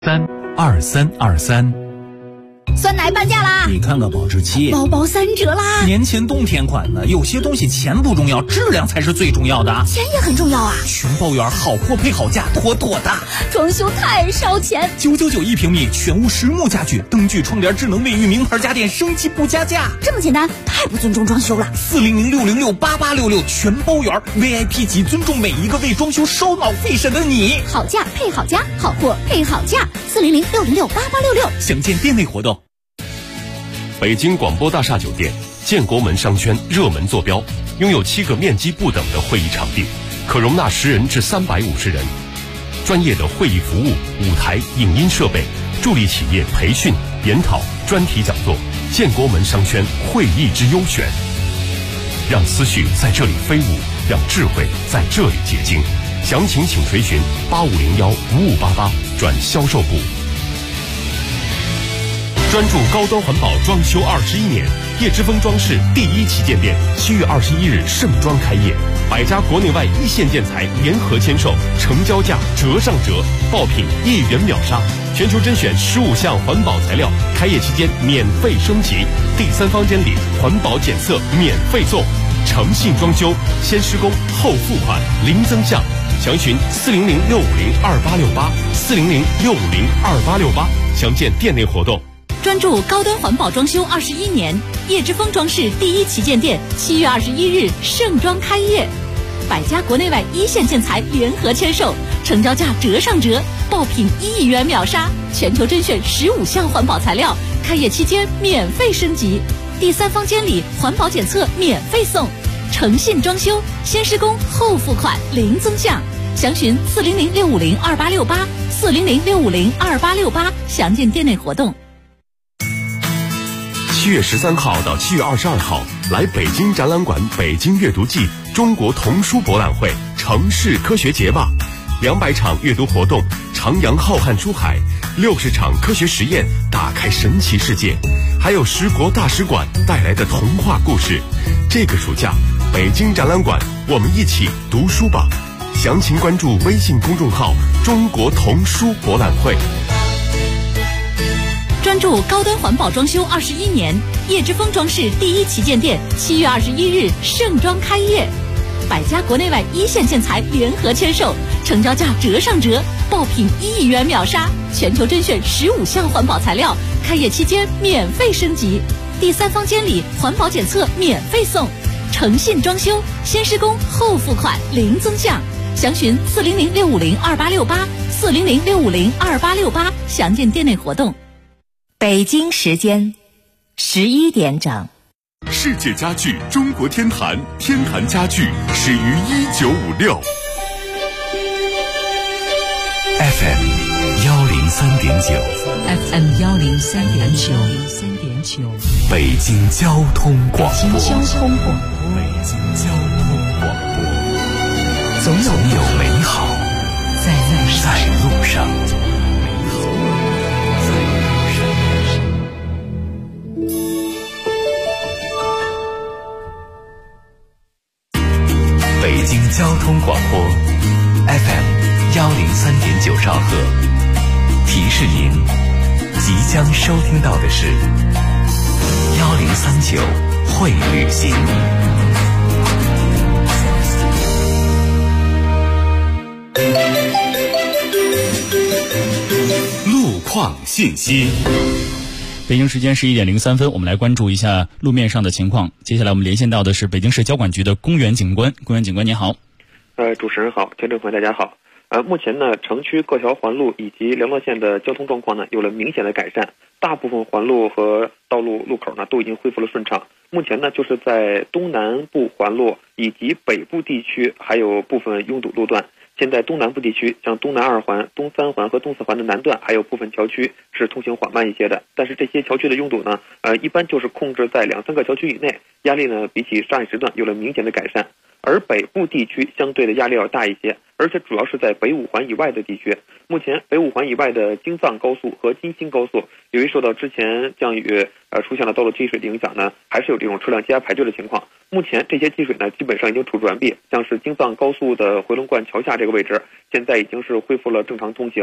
32323。 酸奶半价啦！ 你看看保质期， 包包3折啦！ 年前冬天款的，有些东西钱不重要，质量才是最重要的。 钱也很重要啊！ 全包圆，好货配好价，妥妥的。 装修太烧钱 ，999一平米，全屋实木家具，灯具、窗帘、智能卫浴，名牌家电，升级不加价。 这么简单，太不尊重装修了。 400-606-8866，全包圆 ，VIP 级，尊重每一个为装修烧脑费神的你。 好价配好家，好货配好价。400-606-8866， 详见店内活动。 北京广播大厦酒店建国门商圈热门坐标，拥有7个面积不等的会议场地，可容纳10人至350人。专业的会议服务、舞台、影音设备，助力企业培训、研讨、专题讲座。建国门商圈会议之优选，让思绪在这里飞舞，让智慧在这里结晶。详情请垂询8501-5588转销售部。专注高端环保装修21年，叶之峰装饰第1旗舰店7月21日盛装开业，100家国内外一线建材联合签售，成交价折上折，爆品1元秒杀，全球甄选15项环保材料，开业期间免费升级，第3方监理环保检测免费送，诚信装修，先施工后付款，零增项。详询400-650-2868，400-650-2868，详见店内活动。 专注高端环保装修21年，叶之峰装饰第1旗舰店7月21日盛装开业，100家国内外一线建材联合签售，成交价折上折，爆品1亿元秒杀，全球甄选15项环保材料，开业期间免费升级，第3方监理环保检测免费送，诚信装修，先施工后付款，零增项。详询400-650-2868，400-650-2868，详见店内活动。 7月13号到7月22号，来北京展览馆北京阅读季中国童书博览会城市科学节吧，200场阅读活动，徜徉浩瀚书海，60场科学实验，打开神奇世界，还有10国大使馆带来的童话故事。这个暑假，北京展览馆，我们一起读书吧！详情关注微信公众号“中国童书博览会”。 专注高端环保装修21年，叶之峰装饰第1旗舰店7月21日盛装开业，100家国内外一线建材联合签售，成交价折上折，爆品1亿元秒杀，全球甄选15项环保材料，开业期间免费升级，第3方监理环保检测免费送，诚信装修，先施工后付款，零增项。详询400-650-2868，400-650-2868，详见店内活动。 北京时间11点整。 世界家具中国天坛，天坛家具始于1956。 FM 103.9，FM 103.9， 北京交通广播， 北京交通广播， 总有美好在路上。北京交通广播 FM 103.9兆赫，提示您即将收听到的是1039会旅行。路况信息。 北京时间11点03分，我们来关注一下路面上的情况。接下来我们连线到的是北京市交管局的公园警官。公园警官您好。 主持人好，听众朋友大家好。目前呢，城区各条环路以及联络线的交通状况呢有了明显的改善，大部分环路和道路路口呢都已经恢复了顺畅。目前呢，就是在东南部环路以及北部地区还有部分拥堵路段。现在东南部地区，像东南2环、东3环和东4环的南段，还有部分桥区是通行缓慢一些的。但是这些桥区的拥堵呢，一般就是控制在2-3个桥区以内，压力呢比起上一时段有了明显的改善。而北部地区相对的压力要大一些，而且主要是在北5环以外的地区。目前北5环以外的京藏高速和京新高速，由于受到之前降雨出现了道路积水的影响呢，还是有这种车辆积压排队的情况。目前这些积水呢基本上已经处置完毕，像是京藏高速的回龙观桥下这个位置，现在已经是恢复了正常通行。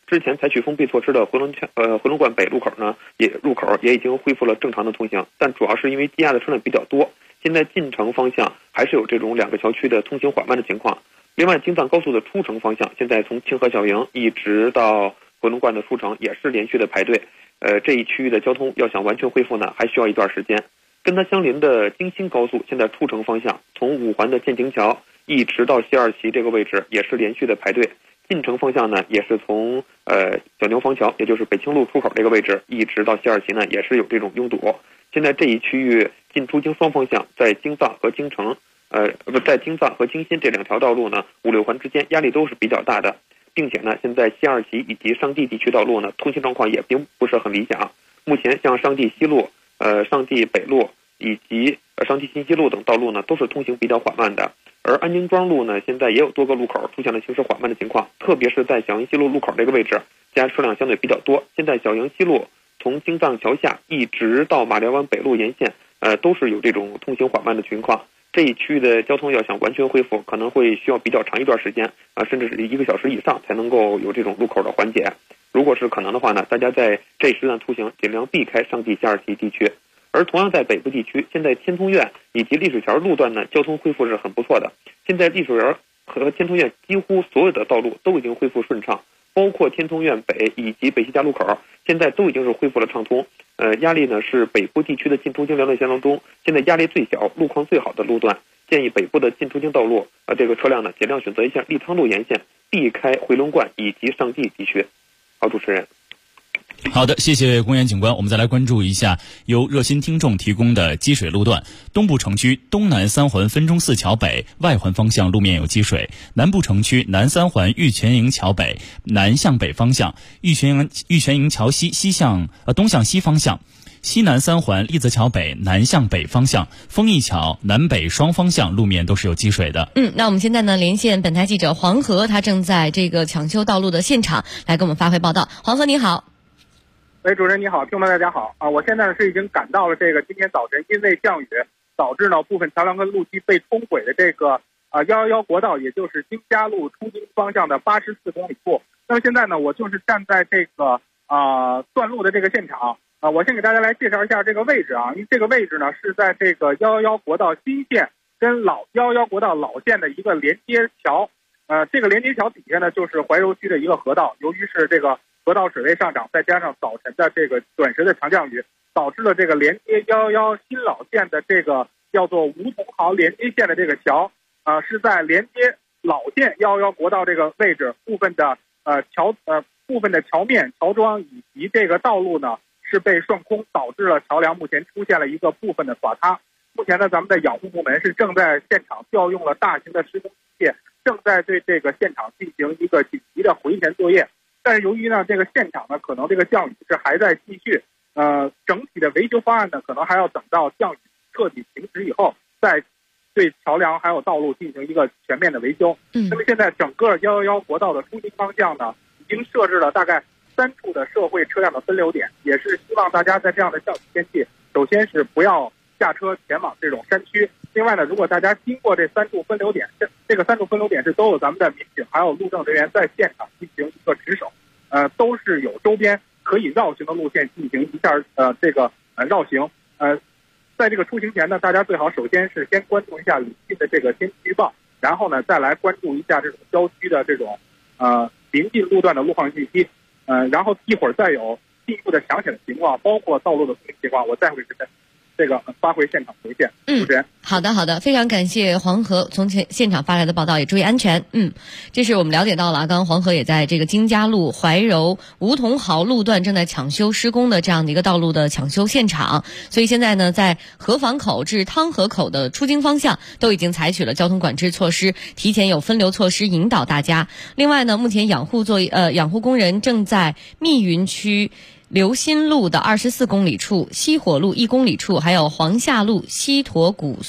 之前采取封闭措施的回龙观北入口也已经恢复了正常的通行，但主要是因为积压的车辆比较多，现在进城方向还是有这种两个桥区的通行缓慢的情况。另外，京藏高速的出城方向，现在从清河小营一直到回龙观的出城也是连续的排队。这一区域的交通要想完全恢复呢，还需要一段时间。跟它相邻的京新高速，现在出城方向从五环的建亭桥一直到西二旗这个位置也是连续的排队。进城方向呢，也是从小牛坊桥，也就是北清路出口这个位置，一直到西二旗呢，也是有这种拥堵。现在这一区域进出京双方向，在京藏和京新这两条道路呢，5、6环之间压力都是比较大的，并且呢，现在西二旗以及上地地区道路呢，通行状况也并不是很理想。目前像上地西路、上地北路以及上地新西路等道路呢，都是通行比较缓慢的。而安宁庄路呢，现在也有多个路口出现了行驶缓慢的情况，特别是在小营西路路口这个位置，加车辆相对比较多。现在小营西路从京藏桥下一直到马寮湾北路沿线，都是有这种通行缓慢的情况。这一区域的交通要想完全恢复，可能会需要比较长一段时间甚至是1个小时以上才能够有这种路口的缓解。如果是可能的话呢，大家在这一时段出行尽量避开上地西二旗地区。而同样在北部地区，现在天通苑以及丽水桥路段呢，交通恢复是很不错的。现在丽水园和天通苑几乎所有的道路都已经恢复顺畅，包括天通苑北以及北西家路口，现在都已经是恢复了畅通。压力呢是北部地区的进出京两段线当中，现在压力最小、路况最好的路段。建议北部的进出京道路这个车辆呢，尽量选择一下利汤路沿线，避开回龙观以及上地地区。好，主持人。 好的，谢谢公园警官。我们再来关注一下由热心听众提供的积水路段。东部城区东南3环分钟寺桥北外环方向路面有积水，南部城区南3环玉泉营桥北南向北方向，玉泉营桥西东向西方向，西南3环立泽桥北南向北方向，丰益桥南北双方向路面都是有积水的。 那我们现在呢连线本台记者黄河，他正在这个抢修道路的现场来给我们发回报道。黄河你好。 喂，主持人你好，听众们大家好啊！我现在是已经赶到了这个今天早晨因为降雨导致呢部分桥梁跟路基被冲毁的这个111国道，也就是京嘉路出京方向的84公里处。那么现在呢，我就是站在这个断路的这个现场我先给大家来介绍一下这个位置因为这个位置呢是在这个111国道新线跟111国道老线的一个连接桥。这个连接桥底下呢就是怀柔区的一个河道，由于是这个河道水位上涨，再加上早晨的这个短时的强降雨，导致了这个连接111新老线的这个叫做梧桐壕连接线的这个桥是在连接老线111国道这个位置，部分的桥面、桥桩以及这个道路呢是被涮空，导致了桥梁目前出现了一个部分的垮塌。目前呢，咱们的养护部门是正在现场调用了大型的施工机械，正在对这个现场进行一个紧急的回填作业。但是由于呢这个现场呢可能这个降雨是还在继续，整体的维修方案呢可能还要等到降雨彻底停止以后，再对桥梁还有道路进行一个全面的维修。那么现在整个111国道的出京方向呢，已经设置了大概3处的社会车辆的分流点，也是希望大家在这样的降雨天气，首先是不要下车前往这种山区。另外呢，如果大家经过这3处分流点，这个3处分流点是都有咱们的民警还有路政人员在现场进行一个值守，都是有周边可以绕行的路线进行一下这个绕行。在这个出行前呢，大家最好首先是先关注一下临近的这个天气预报，然后呢再来关注一下这种郊区的这种临近路段的路况信息，然后一会儿再有进一步的详细的情况，包括道路的情况，我再会这个发回现场回见。主持人， 好的，非常感谢黄河从现场发来的报道，也注意安全。这是我们了解到了，刚刚黄河也在这个京嘉路怀柔梧桐壕路段正在抢修施工的这样的一个道路的抢修现场，所以现在呢，在河坊口至汤河口的出京方向都已经采取了交通管制措施，提前有分流措施引导大家。另外呢，目前养护工人正在密云区刘新路的24公里处、西火路1公里处，还有黄下路西驼谷隧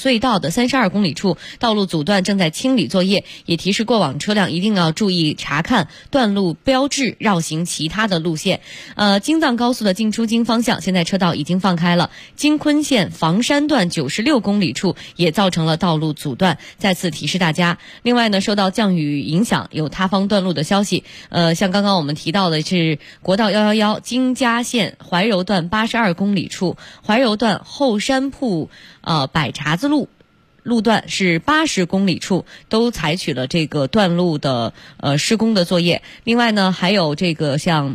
隧道的32公里处道路阻断，正在清理作业，也提示过往车辆一定要注意查看段路标志，绕行其他的路线。京藏高速的进出京方向现在车道已经放开了，京昆线房山段96公里处也造成了道路阻断，再次提示大家。另外呢，受到降雨影响，有塌方断路的消息。像刚刚我们提到的是国道111京嘉线怀柔段82公里处，怀柔段后山铺百碴子路段是80公里处，都采取了这个断路的施工的作业。另外呢，还有这个像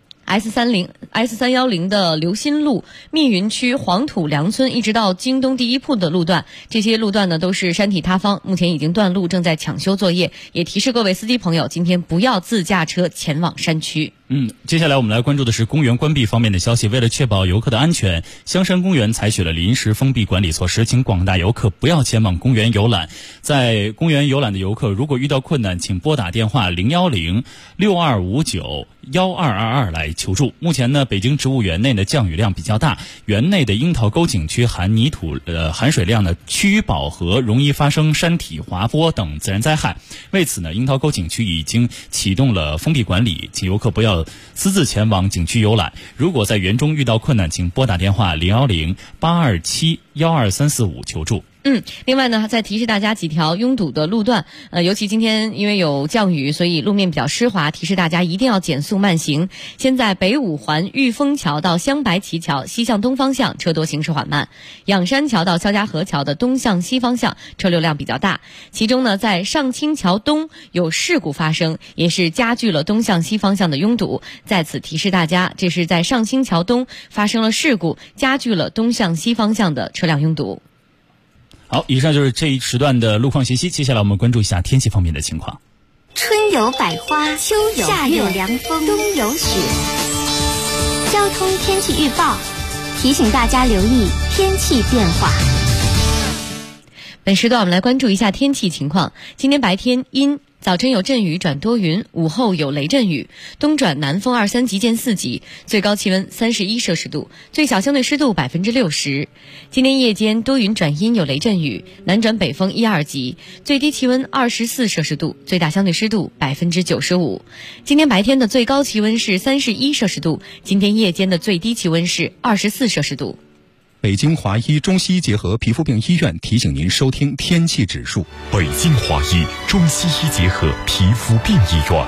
S310的刘新路、密云区黄土梁村一直到京东第一铺的路段，这些路段呢都是山体塌方，目前已经断路，正在抢修作业。也提示各位司机朋友，今天不要自驾车前往山区。 接下来我们来关注的是公园关闭方面的消息。为了确保游客的安全，香山公园采取了临时封闭管理措施，请广大游客不要前往公园游览。在公园游览的游客，如果遇到困难，请拨打电话010-6259-1222来求助。目前呢，北京植物园内的降雨量比较大，园内的樱桃沟景区含泥土含水量呢趋于饱和，容易发生山体滑坡等自然灾害。为此呢，樱桃沟景区已经启动了封闭管理，请游客不要私自前往景区游览。如果在园中遇到困难，请拨打电话010-827-12345求助。 另外呢，再提示大家几条拥堵的路段，尤其今天因为有降雨，所以路面比较湿滑，提示大家一定要减速慢行。现在北五环玉峰桥到镶白旗桥西向东方向车多行驶缓慢，仰山桥到肖家河桥的东向西方向车流量比较大。其中呢，在上清桥东有事故发生，也是加剧了东向西方向的拥堵。在此提示大家，这是在上清桥东发生了事故，加剧了东向西方向的车辆拥堵。 好，以上就是这一时段的路况信息。接下来我们关注一下天气方面的情况。 春有百花，秋有夏有凉风，冬有雪。交通天气预报提醒大家留意天气变化。 本时段我们来关注一下天气情况。今天白天阴，早晨有阵雨转多云，午后有雷阵雨，东转南风2-3级见4级，最高气温31摄氏度，最小相对湿度60%。今天夜间多云转阴有雷阵雨，南转北风1-2级，最低气温24摄氏度，最大相对湿度95%。今天白天的最高气温是31摄氏度，今天夜间的最低气温是24摄氏度。 北京华医中西医结合皮肤病医院提醒您收听天气指数。 北京华医中西医结合皮肤病医院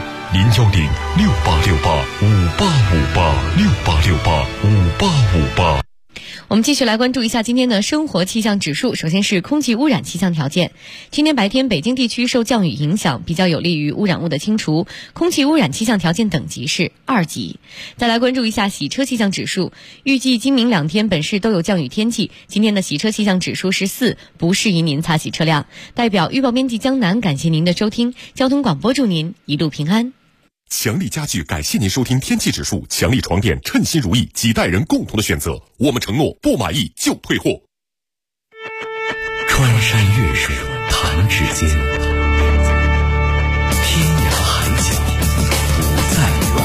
，010-6868-5858，6868-5858。 我们继续来关注一下今天的生活气象指数。首先是空气污染气象条件。今天白天北京地区受降雨影响，比较有利于污染物的清除，空气污染气象条件等级是2级。再来关注一下洗车气象指数。预计今明2天本市都有降雨天气，今天的洗车气象指数是4，不适宜您擦洗车辆。代表预报编辑江南感谢您的收听，交通广播祝您一路平安。 强力家具感谢您收听天气指数，强力床垫称心如意，几代人共同的选择，我们承诺不满意就退货。 穿山越水弹指间，天涯海角不再远。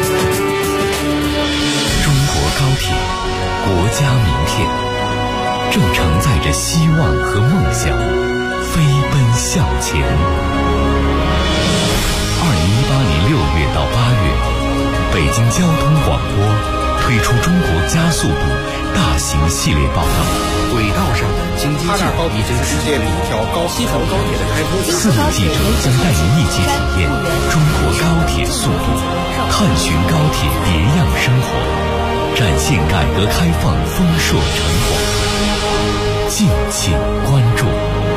中国高铁，国家名片，正承载着希望和梦想，飞奔向前。2018年6月到8月，北京交通广播推出中国加速度大型系列报道。轨道上的京津冀已经世界第一条西层高铁的开通。4名记者将带您一起体验中国高铁速度，探寻高铁别样生活，展现改革开放丰硕成果。敬请关注。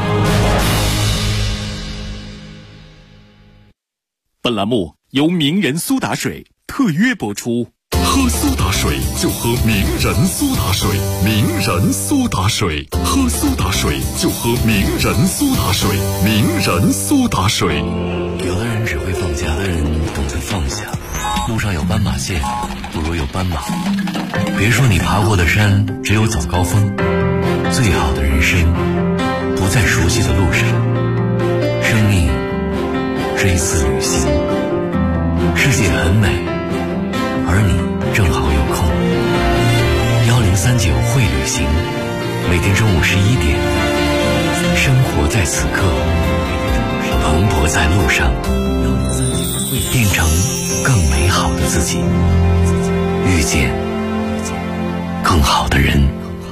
本栏目由名人苏打水特约播出。 喝苏打水就喝名人苏打水，名人苏打水，喝苏打水就喝名人苏打水，名人苏打水。 有的人只会放假，有的人懂得放下。路上有斑马线，不如有斑马。别说你爬过的山只有早高峰，最好的人生不在熟悉的路上。生命是一次旅行，世界很美，而你正好有空。1039会旅行，每天中午11点， 生活在此刻，蓬勃在路上，变成更美好的自己，遇见更好的人。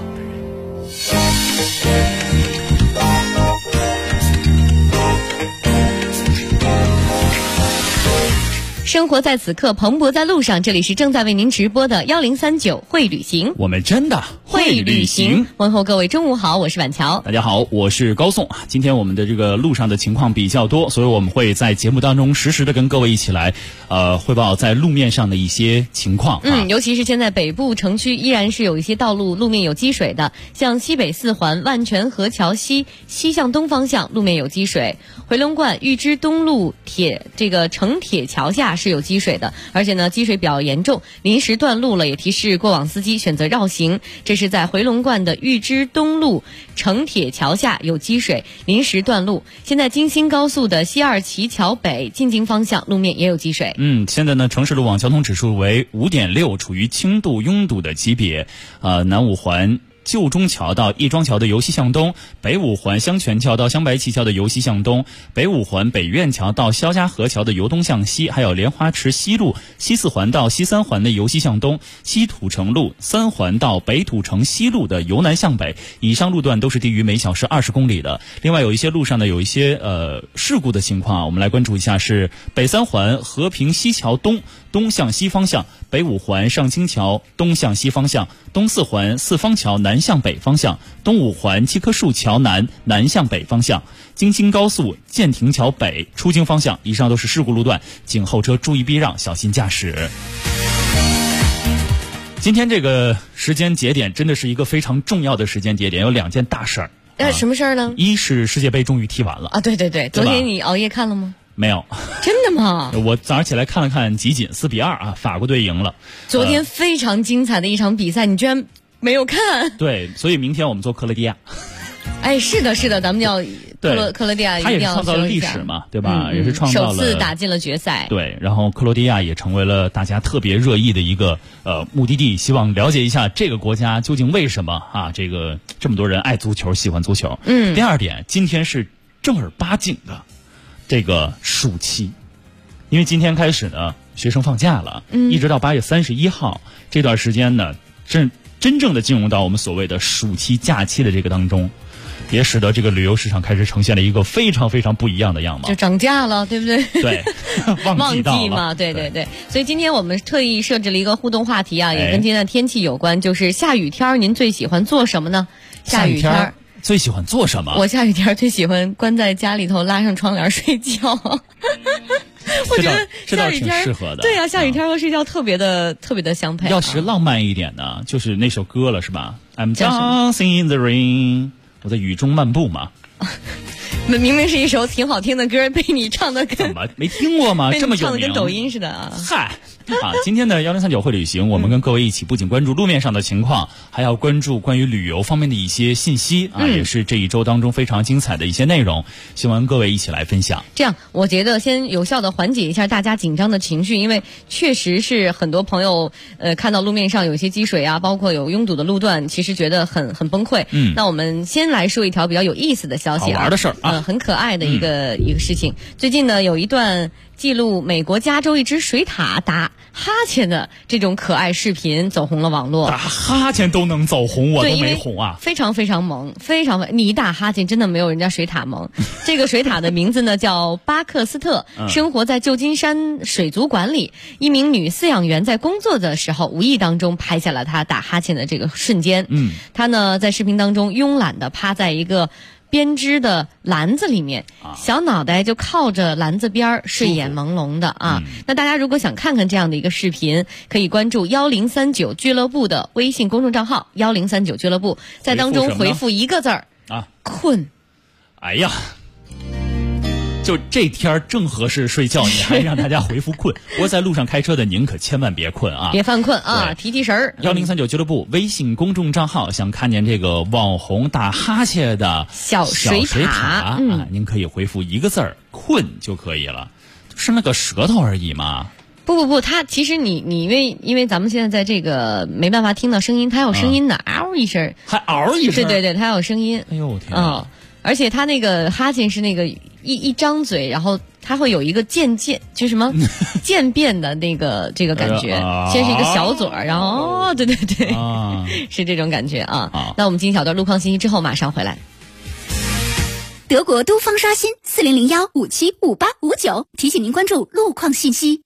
生活在此刻，蓬勃在路上。这里是正在为您直播的1039会旅行， 我们真的会旅行。 问候各位中午好，我是婉乔。 大家好，我是高颂。今天我们的这个路上的情况比较多，所以我们会在节目当中实时的跟各位一起来汇报在路面上的一些情况。 尤其是现在北部城区依然是有一些道路路面有积水的，像西北四环万泉河桥西向东方向路面有积水，回龙观玉芝东路城铁桥下是有积水的，而且呢积水比较严重，临时断路了，也提示过往司机选择绕行。这是在回龙观的玉芝东路城铁桥下有积水，临时断路。现在京新高速的西二旗桥北进京方向路面也有积水。 现在呢城市路网交通指数为5.6，处于轻度拥堵的级别。南五环旧中桥到亦庄桥的由西向东，北五环香泉桥到香白旗桥的由西向东，北五环北苑桥到肖家河桥的由东向西，还有莲花池西路西四环到西三环的由西向东，西土城路3环到北土城西路的由南向北，以上路段都是低于每小时20公里的。另外有一些路上呢有一些事故的情况，我们来关注一下，是北3环和平西桥东向西方向，北5环上清桥东向西方向，东4环四方桥南向北方向，东5环七棵树桥南向北方向，京新高速建亭桥北出京方向。以上都是事故路段，请后车注意避让，小心驾驶。今天这个时间节点真的是一个非常重要的时间节点，有2件大事儿。 什么事儿呢？ 一是世界杯终于踢完了啊！ 对，昨天你熬夜看了吗？ 没有。 真的吗？ 我早上起来看了看集锦，4-2啊，法国队赢了。 昨天非常精彩的一场比赛，你居然没有看？ 对，所以明天我们做克罗地亚。 是的，咱们要克罗地亚一定要， 他也是创造了历史嘛，对吧？也是创造了首次打进了决赛。 对，然后克罗地亚也成为了大家特别热议的一个目的地，希望了解一下这个国家究竟为什么这么多人爱足球，喜欢足球。第二点，今天是正儿八经的这个暑期，因为今天开始呢，学生放假了，一直到8月31号这段时间呢，真正的进入到我们所谓的暑期假期的这个当中，也使得这个旅游市场开始呈现了一个非常非常不一样的样貌， 就涨价了，对不对？ 对，旺季嘛，对。所以今天我们特意设置了一个互动话题啊，也跟今天的天气有关，就是下雨天您最喜欢做什么呢？ 下雨天最喜欢做什么？ 我下雨天最喜欢关在家里头，拉上窗帘睡觉。我觉得下雨天挺适合的。 对啊，下雨天和睡觉特别的相配。 要是浪漫一点呢，就是那首歌了，是吧 ？I'm dancing in the rain， 我在雨中漫步嘛。 明明是一首挺好听的歌，被你唱的跟怎么没听过吗？这么有名， 唱的跟抖音似的啊！ 嗨。今天的1039会旅行，我们跟各位一起不仅关注路面上的情况，还要关注关于旅游方面的一些信息也是这一周当中非常精彩的一些内容，希望各位一起来分享。 这样我觉得先有效的缓解一下大家紧张的情绪，因为确实是很多朋友看到路面上有一些积水啊，包括有拥堵的路段，其实觉得很崩溃。那我们先来说一条比较有意思的消息好玩的事儿很可爱的一个事情。最近呢有一段记录美国加州一只水獭打哈欠的这种可爱视频走红了网络。 打哈欠都能走红，我都没红啊！ 非常非常萌，你打哈欠真的没有人家水獭萌。这个水獭的名字呢叫巴克斯特，生活在旧金山水族馆里。一名女饲养员在工作的时候无意当中拍下了她打哈欠的这个瞬间。她呢在视频当中慵懒地趴在一个编织的篮子里面，小脑袋就靠着篮子边睡眼朦胧的啊。那大家如果想看看这样的一个视频，可以关注1039俱乐部的微信公众账号1039俱乐部，在当中回复一个字儿困。 哎呀，就这天正合适睡觉，你还让大家回复困。不过在路上开车的您可千万别困啊， 别犯困啊，提神儿。 1039俱乐部微信公众账号，想看见这个网红打哈欠的小水獭您可以回复一个字儿困就可以了，就是那个舌头而已嘛。 不，它其实你因为咱们现在在这个没办法听到声音，它有声音的嗷一声， 还嗷一声， 对，它有声音。 哎呦天啊！ 而且它那个哈欠是那个一张嘴，然后它会有一个就什么渐变的这个感觉，先是一个小嘴儿，然后对对对，是这种感觉啊。那我们进一小段路况信息之后马上回来。 德国都方刷新4001575859，提醒您关注路况信息。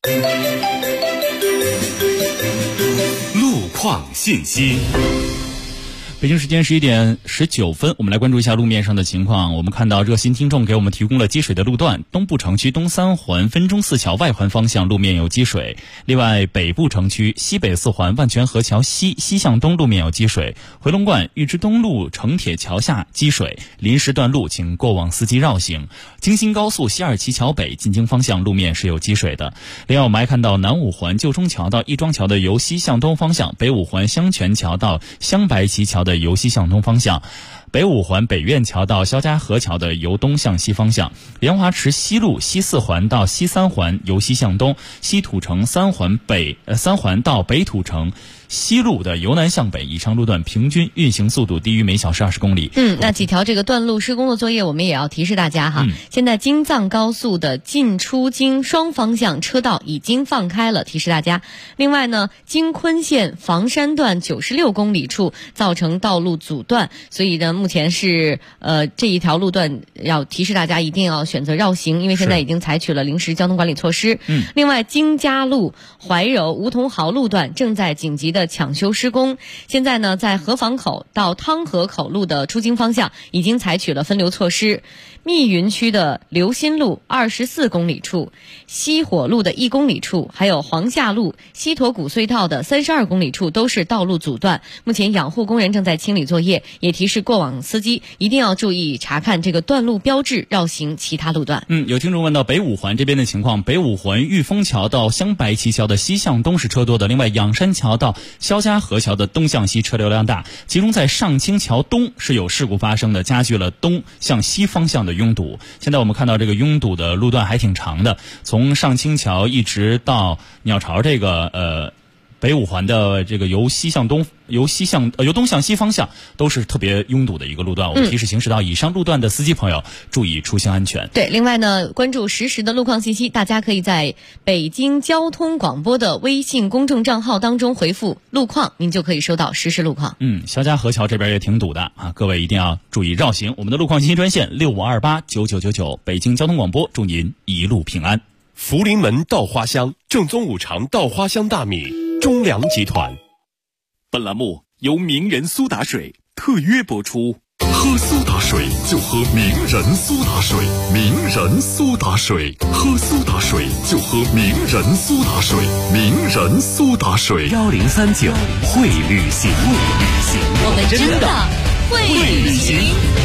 路况信息。 北京时间11点19分，我们来关注一下路面上的情况。我们看到热心听众给我们提供了积水的路段，东部城区东三环分钟寺桥外环方向路面有积水，另外北部城区西北四环万泉河桥西向东路面有积水，回龙观玉芝东路城铁桥下积水，临时段路请过往司机绕行。京新高速西二旗桥北进京方向路面是有积水的。另外我们还看到南五环旧中桥到亦庄桥的由西向东方向，北五环香泉桥到香白旗桥的由西向东方向，北五环北苑桥到肖家河桥的由东向西方向，莲华池西路西四环到西三环由西向东，西土城三环到北土城西路的由南向北，以上路段平均运行速度低于每小时20公里。 那几条这个段路施工的作业我们也要提示大家哈。现在京藏高速的进出京双方向车道已经放开了，提示大家。另外呢，京昆线房山段96公里处造成道路阻断，所以呢目前是这一条路段要提示大家一定要选择绕行，因为现在已经采取了临时交通管理措施。另外京嘉路怀柔梧桐豪路段正在紧急的抢修施工，现在呢在河坊口到汤河口路的出京方向已经采取了分流措施。密云区的刘新路24公里处，西火路的1公里处，还有黄下路西驼谷隧道的32公里处都是道路阻断，目前养护工人正在清理作业，也提示过往司机一定要注意查看这个段路标志，绕行其他路段。 有听众问到北五环这边的情况，北五环玉峰桥到香白旗桥的西向东是车多的，另外仰山桥到肖家河桥的东向西车流量大，其中在上清桥东是有事故发生的，加剧了东向西方向的拥堵。现在我们看到这个拥堵的路段还挺长的，从上清桥一直到鸟巢这个北五环的这个由东向西方向都是特别拥堵的一个路段。我们提示行驶到以上路段的司机朋友注意出行安全。 对，另外呢，关注实时的路况信息，大家可以在北京交通广播的微信公众账号当中回复路况，您就可以收到实时路况。 肖家河桥这边也挺堵的啊，各位一定要注意绕行。我们的路况信息专线65289999，北京交通广播祝您一路平安。 福临门稻花香，正宗五常稻花香大米，中粮集团。 本栏目由名人苏打水特约播出。 喝苏打水就喝名人苏打水，名人苏打水，喝苏打水就喝名人苏打水，名人苏打水。 1039会旅行， 我们真的会旅行。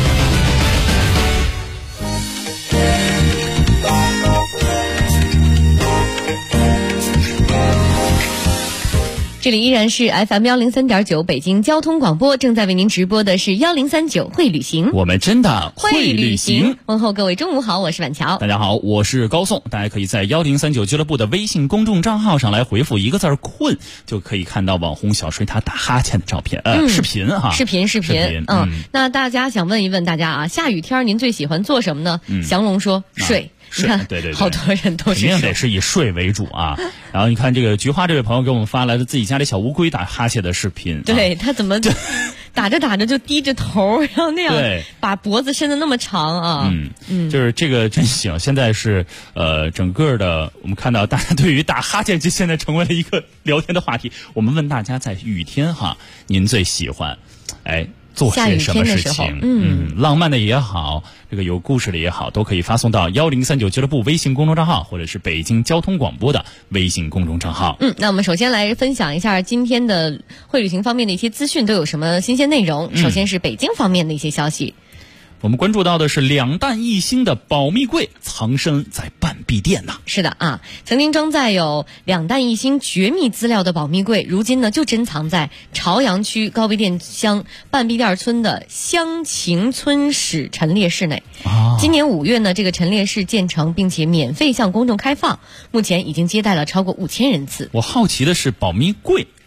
这里依然是 FM 103.9北京交通广播，正在为您直播的是1039会旅行， 我们真的会旅行。 问候各位中午好，我是婉乔。 大家好，我是高颂。大家可以在1039俱乐部的微信公众账号上来回复一个字困，就可以看到网红小水獭打哈欠的照片，视频哈， 视频。那大家想问一问大家啊，下雨天您最喜欢做什么呢？降龙说睡。你看， 对， 好多人都是肯定得是以睡为主啊。然后你看这个菊花这位朋友给我们发来的自己家里小乌龟打哈欠的视频， 对，他怎么打着就低着头，然后那样把脖子伸得那么长啊？ 就是这个真行。现在是整个的我们看到大家对于打哈欠，这现在成为了一个聊天的话题。我们问大家在雨天哈，您最喜欢做些什么事情？浪漫的也好，这个有故事的也好，都可以发送到1039俱乐部微信公众账号，或者是北京交通广播的微信公众账号。 那我们首先来分享一下今天的会旅行方面的一些资讯都有什么新鲜内容。首先是北京方面的一些消息。 我们关注到的是2弹1星的保密柜藏身在半壁店呐。 是的啊，曾经装载有2弹1星绝密资料的保密柜，如今呢就珍藏在朝阳区高碑店乡半壁店村的乡情村史陈列室内。今年5月呢，这个陈列室建成，并且免费向公众开放，目前已经接待了超过5000人次。 我好奇的是，保密柜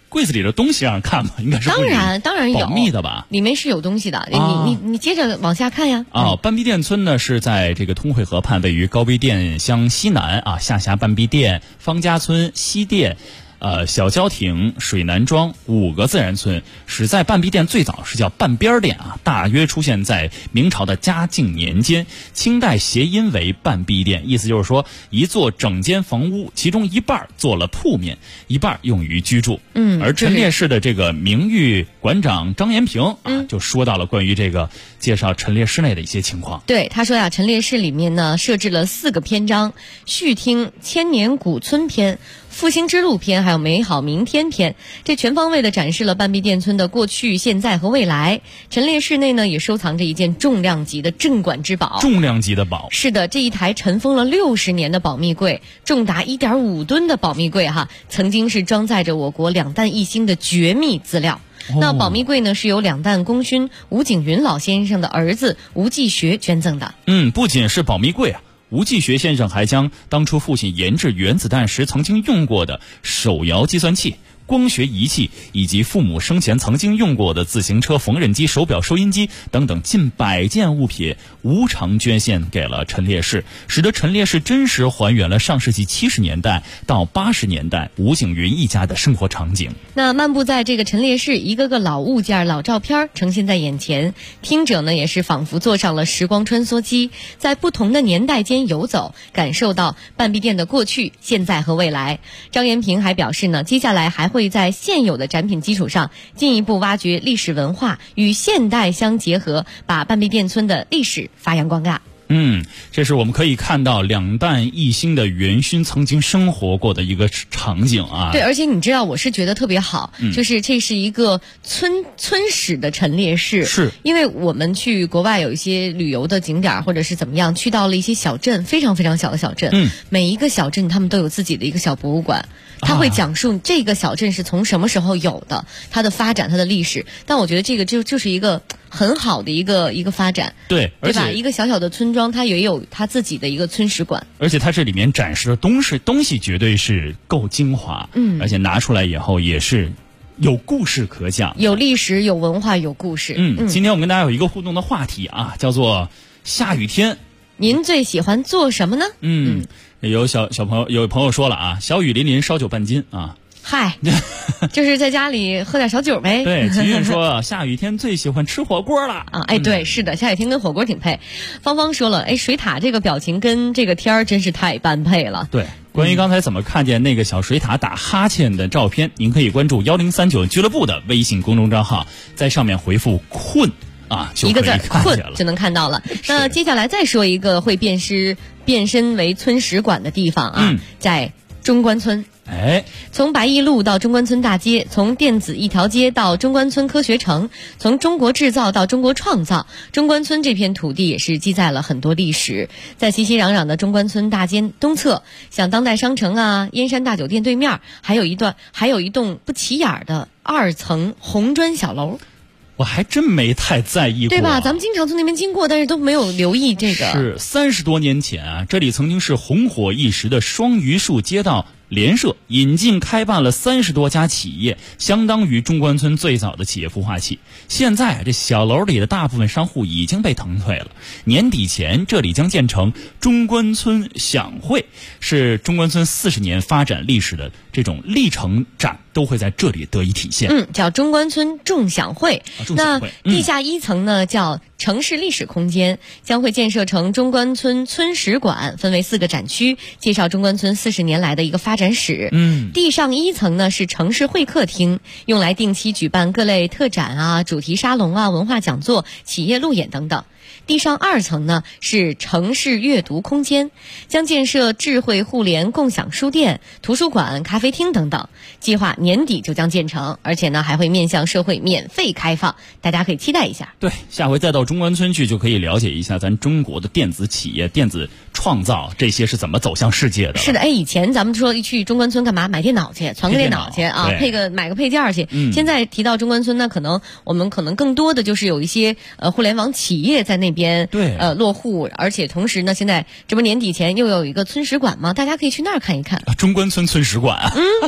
柜子里的东西让人看吗？应该是当然有保密的吧？ 里面是有东西的。你接着往下看呀。 半壁店村呢是在这个通惠河畔，位于高碑店乡西南啊，下辖半壁店、方家村、西店。小郊亭、水南庄5个自然村。始在半壁店最早是叫半边店啊，大约出现在明朝的嘉靖年间，清代谐音为半壁店，意思就是说一座整间房屋，其中一半做了铺面，一半用于居住。而陈列室的这个名誉馆长张延平就说到了关于这个介绍陈列室内的一些情况。 对，他说呀，陈列室里面呢设置了4个篇章：序听千年古村篇、复兴之路篇，还有美好明天篇。这全方位的展示了半壁店村的过去、现在和未来。陈列室内呢也收藏着一件重量级的镇馆之宝。 重量级的宝。是的，这一台尘封了60年的保密柜，重达1.5吨的保密柜曾经是装载着我国2弹一星的绝密资料。那保密柜呢是由2弹功勋吴景云老先生的儿子吴继学捐赠的。 不仅是保密柜啊，吴继学先生还将当初父亲研制原子弹时曾经用过的手摇计算器、光学仪器，以及父母生前曾经用过的自行车、缝纫机、手表、收音机等等近100件物品无偿捐献给了陈列室，使得陈列室真实还原了上世纪70年代到80年代吴景云一家的生活场景。 那漫步在这个陈列室，一个个老物件、老照片呈现在眼前，听者呢也是仿佛坐上了时光穿梭机，在不同的年代间游走，感受到半壁店的过去、现在和未来。张延平还表示呢，接下来还会在现有的展品基础上进一步挖掘历史文化与现代相结合，把半壁店村的历史发扬光大。 这是我们可以看到2弹一星的元勋曾经生活过的一个场景啊。 对，而且你知道，我是觉得特别好，就是这是一个村史的陈列室。 是因为我们去国外有一些旅游的景点或者是怎么样，去到了一些小镇，非常非常小的小镇，每一个小镇他们都有自己的一个小博物馆，他会讲述这个小镇是从什么时候有的，它的发展，它的历史。但我觉得这个就是一个很好的一个发展， 对吧？一个小小的村庄，它也有它自己的一个村史馆， 而且它这里面展示的东西绝对是够精华，而且拿出来以后也是有故事可讲， 有历史、有文化、有故事。 今天我们跟大家有一个互动的话题啊，叫做下雨天， 您最喜欢做什么呢？ 有有朋友说了啊，小雨淋淋，烧酒半斤啊。 嗨，就是在家里喝点小酒呗。 对，吉运说下雨天最喜欢吃火锅了啊！对，是的，下雨天跟火锅挺配。芳芳说了，水獭这个表情跟这个天儿真是太般配了。 对，关于刚才怎么看见那个小水獭打哈欠的照片，您可以关注1039俱乐部的微信公众账号，在上面回复困啊，就可以看见了， 就能看到了。那接下来再说一个会变身为村史馆的地方啊，在中关村。从白义路到中关村大街，从电子一条街到中关村科学城，从中国制造到中国创造，中关村这片土地也是记载了很多历史。在熙熙攘攘的中关村大街东侧，像当代商城啊、燕山大酒店对面，还有一栋不起眼的2层红砖小楼。 我还真没太在意过， 对吧？咱们经常从那边经过，但是都没有留意这个。 是30多年前啊，这里曾经是红火一时的双榆树街道联社，引进开办了30多家企业，相当于中关村最早的企业孵化器。现在这小楼里的大部分商户已经被腾退了。年底前，这里将建成中关村享会，是中关村40年发展历史的这种历程展都会在这里得以体现。 叫中关村众享会。那地下1层呢，叫城市历史空间，将会建设成中关村村史馆，分为4个展区，介绍中关村40年来的一个发展史。地上1层呢是城市会客厅，用来定期举办各类特展啊、主题沙龙啊、文化讲座、企业路演等等。地上2层呢是城市阅读空间，将建设智慧互联共享书店、图书馆、咖啡厅等等，计划年底就将建成，而且呢还会面向社会免费开放，大家可以期待一下。 对，下回再到中关村去就可以了解一下咱中国的电子企业、电子创造这些是怎么走向世界的。 是的，以前咱们说一去中关村干嘛？买电脑去，传个电脑去啊，买个配件去。现在提到中关村呢，我们可能更多的就是有一些互联网企业在那边落户，而且同时呢，现在这不年底前又有一个村史馆吗？大家可以去那儿看一看。 中关村村史馆啊。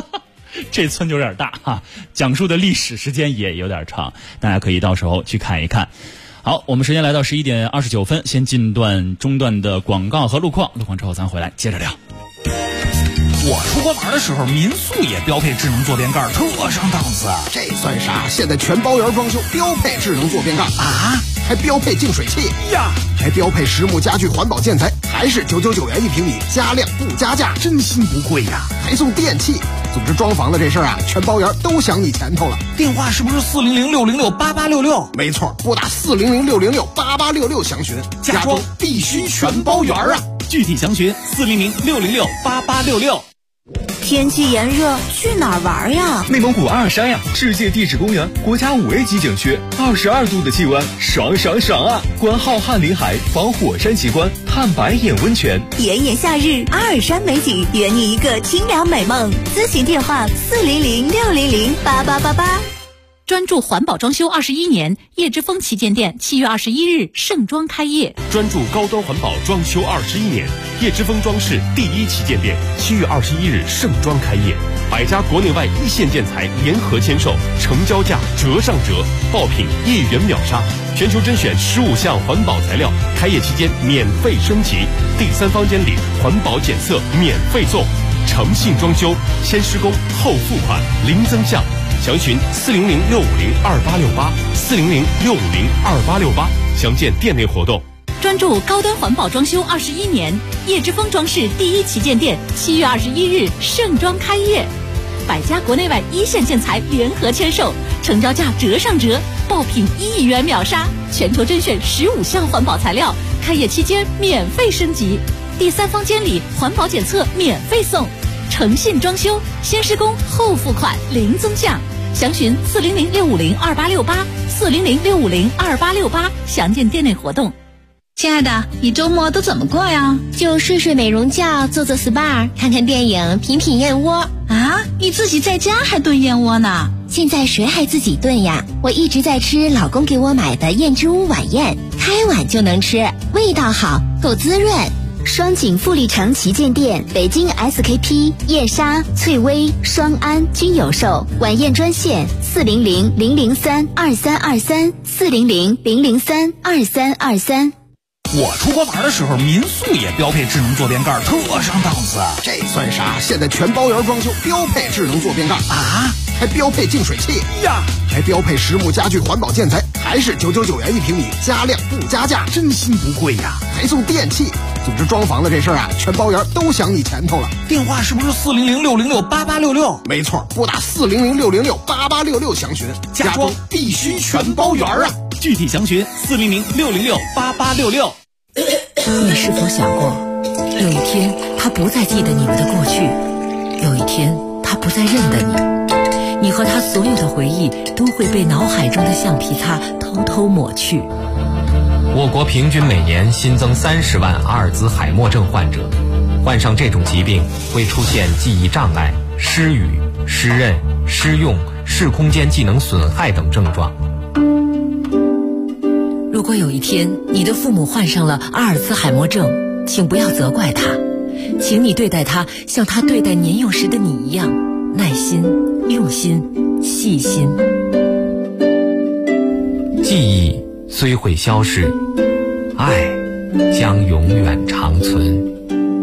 这村就有点大哈，讲述的历史时间也有点长，大家可以到时候去看一看。好，我们时间来到11点29分，先进段中段的广告和路况之后咱回来接着聊。 我出国玩的时候，民宿也标配智能坐便盖，特上档次。 这算啥？现在全包圆装修标配智能坐便盖啊，还标配净水器呀，还标配实木家具环保建材，还是999元1平米，加量不加价， 真心不贵呀！ 还送电器。总之装房的这事儿啊，全包圆都想你前头了。 电话是不是400-606-8866？ 没错，拨打400-606-8866详询。 家装必须全包圆啊！具体详询400-606-8866。 天气炎热，去哪儿玩呀？ 内蒙古阿尔山呀，世界地质公园，国家5A级景区，22度的气温，爽爽爽啊！观浩瀚林海，访火山奇观，探白眼温泉， 炎炎夏日，阿尔山美景，圆你一个清凉美梦。咨询电话400-600-8888。 专注环保装修21年，叶之峰旗舰店7月21日盛装开业。 专注高端环保装修21年，叶之峰装饰第1旗舰店7月21日盛装开业。百家国内外一线建材联合签售，成交价折上折，爆品1元秒杀，全球甄选15项环保材料，开业期间免费升级，第3房间里环保检测免费送，诚信装修，先施工后付款，零增项。详询400-650-2868，400-650-2868，详见店内活动。 专注高端环保装修21年，叶之峰装饰第1旗舰店7月21日盛装开业，百家国内外一线建材联合签售，成交价折上折，爆品1元秒杀，全球甄选15项环保材料，开业期间免费升级，第3房间里环保检测免费送，诚信装修，先施工后付款，零增项。详询400-650-2868，400-650-2868，详见店内活动。 亲爱的，你周末都怎么过呀？ 就睡睡美容觉，做做 SPA， 看看电影，品品燕窝。 啊，你自己在家还炖燕窝呢？ 现在谁还自己炖呀？我一直在吃老公给我买的燕之屋晚宴，开碗就能吃，味道好，够滋润。 双井富力城旗舰店、北京 SKP、叶莎、翠微、双安均有售。晚宴专线400-003-2323，400-003-2323。 我出国玩的时候，民宿也标配智能坐便盖，特上档次。 这算啥？现在全包圆装修标配智能坐便盖啊，还标配净水器呀，还标配实木家具环保建材，还是999元1平米，加量不加价， 真心不贵呀！ 还送电器。总之装房的这事儿啊，全包圆都想你前头了。 电话是不是400-600-8866？ 没错，拨打400-600-8866详询。 家装必须全包圆啊！具体详询400-600-8866。 你是否想过，有一天他不再记得你们的过去，有一天他不再认得你，你和他所有的回忆都会被脑海中的橡皮擦偷偷抹去。 我国平均每年新增30万阿尔兹海默症患者，患上这种疾病会出现记忆障碍、失语、失认、失用、视空间技能损害等症状。 如果有一天你的父母患上了阿尔兹海默症，请不要责怪他，请你对待他像他对待年幼时的你一样，耐心、用心、细心。 记忆虽会消逝，爱将永远长存。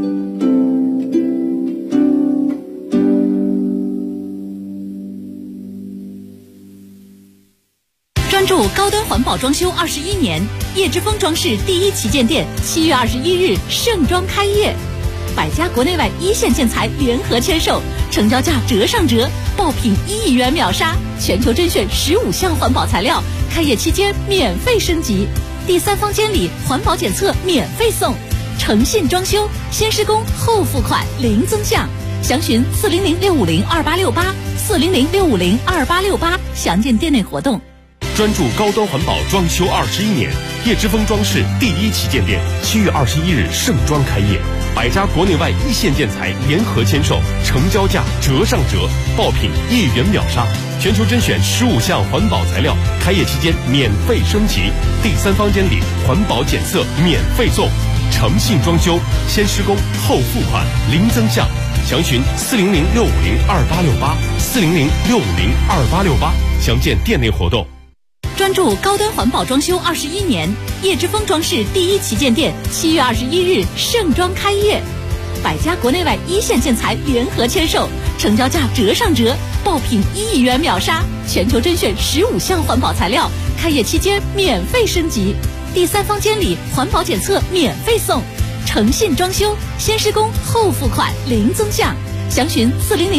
专注高端环保装修21年，叶之峰装饰第1旗舰店7月21日盛装开业，百家国内外一线建材联合签售，成交价折上折，爆品1元秒杀，全球甄选15项环保材料，开业期间免费升级，第3房间里环保检测免费送，诚信装修，先施工后付款，零增项。详询400-650-2868，400-650-2868，详见店内活动。 专注高端环保装修21年，叶之峰装饰第1旗舰店7月21日盛装开业，百家国内外一线建材联合签售，成交价折上折，爆品1元秒杀，全球甄选15项环保材料，开业期间免费升级，第3房间里环保检测免费送，诚信装修，先施工后付款，零增项。 详询400-650-2868，400-650-2868，详见店内活动。 专注高端环保装修21年，叶之峰装饰第一旗舰店7月21日盛装开业，100家国内外一线建材联合签售，成交价折上折，爆品1亿元秒杀，全球甄选15项环保材料，开业期间免费升级，第3方监理环保检测免费送，诚信装修，先施工后付款零增项，详询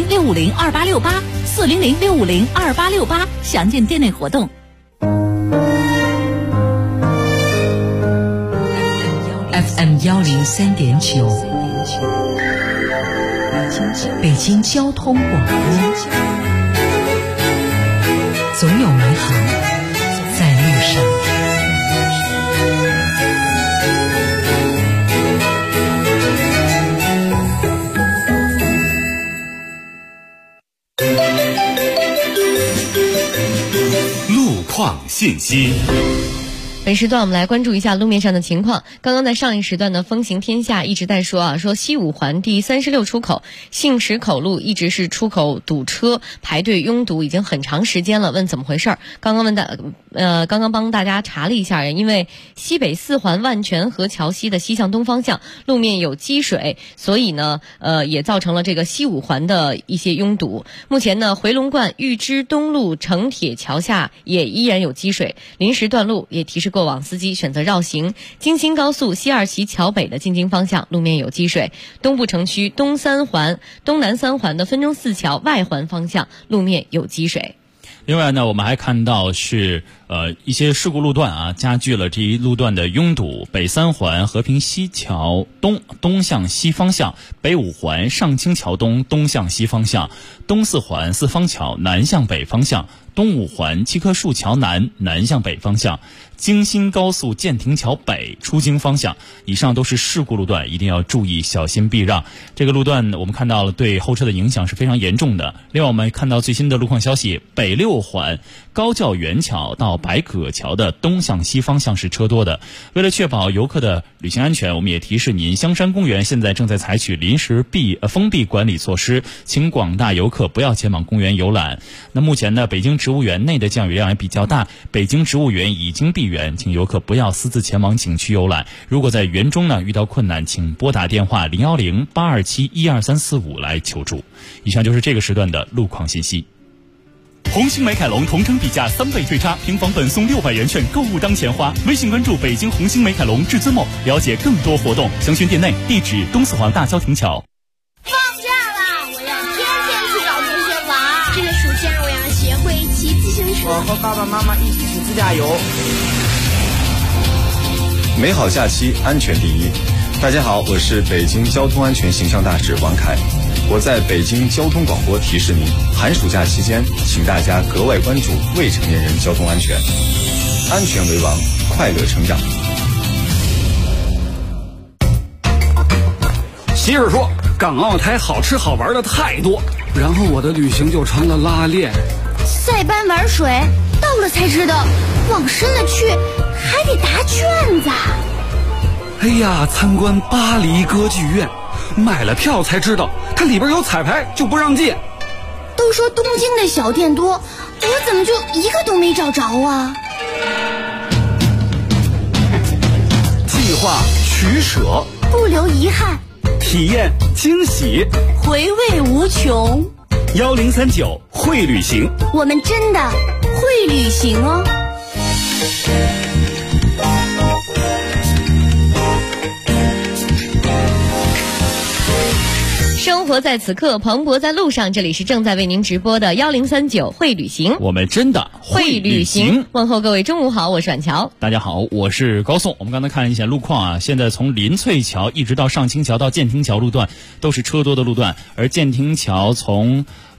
400-650-2868，400-650-2868，详见店内活动。 FM 103.9，北京交通广播，总有美好在路上。 路况信息。 本时段我们来关注一下路面上的情况。刚刚在上一时段的风行天下一直在说西五环第36出口杏石口路一直是出口堵车排队拥堵已经很长时间了，问怎么回事？刚刚帮大家查了一下，因为西北4环万泉河桥西的西向东方向路面有积水，所以呢也造成了这个西五环的一些拥堵。目前呢回龙观玉枝东路城铁桥下也依然有积水，临时断路，也提示过往司机选择绕行。京新高速西二旗桥北的进京方向路面有积水，东部城区东南3环的分钟寺桥外环方向路面有积水。 另外呢，我们还看到是一些事故路段加剧了这一路段的拥堵。北3环和平西桥东向西方向，北5环上清桥东向西方向，东4环四方桥南向北方向，东5环七棵树桥南向北方向，京新高速建亭桥北出京方向。以上都是事故路段，一定要注意小心避让。这个路段我们看到了对后车的影响是非常严重的。另外我们看到最新的路况消息，北6环高教园桥到白葛桥的东向西方向是车多的。为了确保游客的旅行安全，我们也提示您，香山公园现在正在采取临时封闭管理措施，请广大游客不要前往公园游览。那目前呢，北京植物园内的降雨量也比较大，北京植物园已经闭园，请游客不要私自前往景区游览。如果在园中呢遇到困难，请拨打电话010-827-12345来求助。以上就是这个时段的路况信息。 红星美凯龙同城比价3倍追差，平房本送600元券，购物当钱花。微信关注北京红星美凯龙至尊梦，了解更多活动。详询店内，地址东4环大郊亭桥。 放假了，我要天天去找同学玩。这个暑假我要学会骑自行车。 我和爸爸妈妈一起去自驾游。 美好假期，安全第一。大家好，我是北京交通安全形象大使王凯。我在北京交通广播提示您，寒暑假期间，请大家格外关注未成年人交通安全，安全为王，快乐成长。 媳妇说，港澳台好吃好玩的太多，然后我的旅行就成了拉练。 塞班玩水，到了才知道，往深了去还得答卷子。 哎呀，参观巴黎歌剧院，买了票才知道，它里边有彩排就不让进。 都说东京的小店多，我怎么就一个都没找着啊？ 计划取舍， 不留遗憾， 体验惊喜， 回味无穷。 1039会旅行， 我们真的会旅行哦。 生活在此刻，蓬勃在路上。这里是正在为您直播的1039会旅行， 我们真的会旅行。 问候各位中午好，我是阮乔。 大家好，我是高颂。我们刚才看了一下路况现在从林翠桥一直到上清桥到建亭桥路段都是车多的路段，而建亭桥从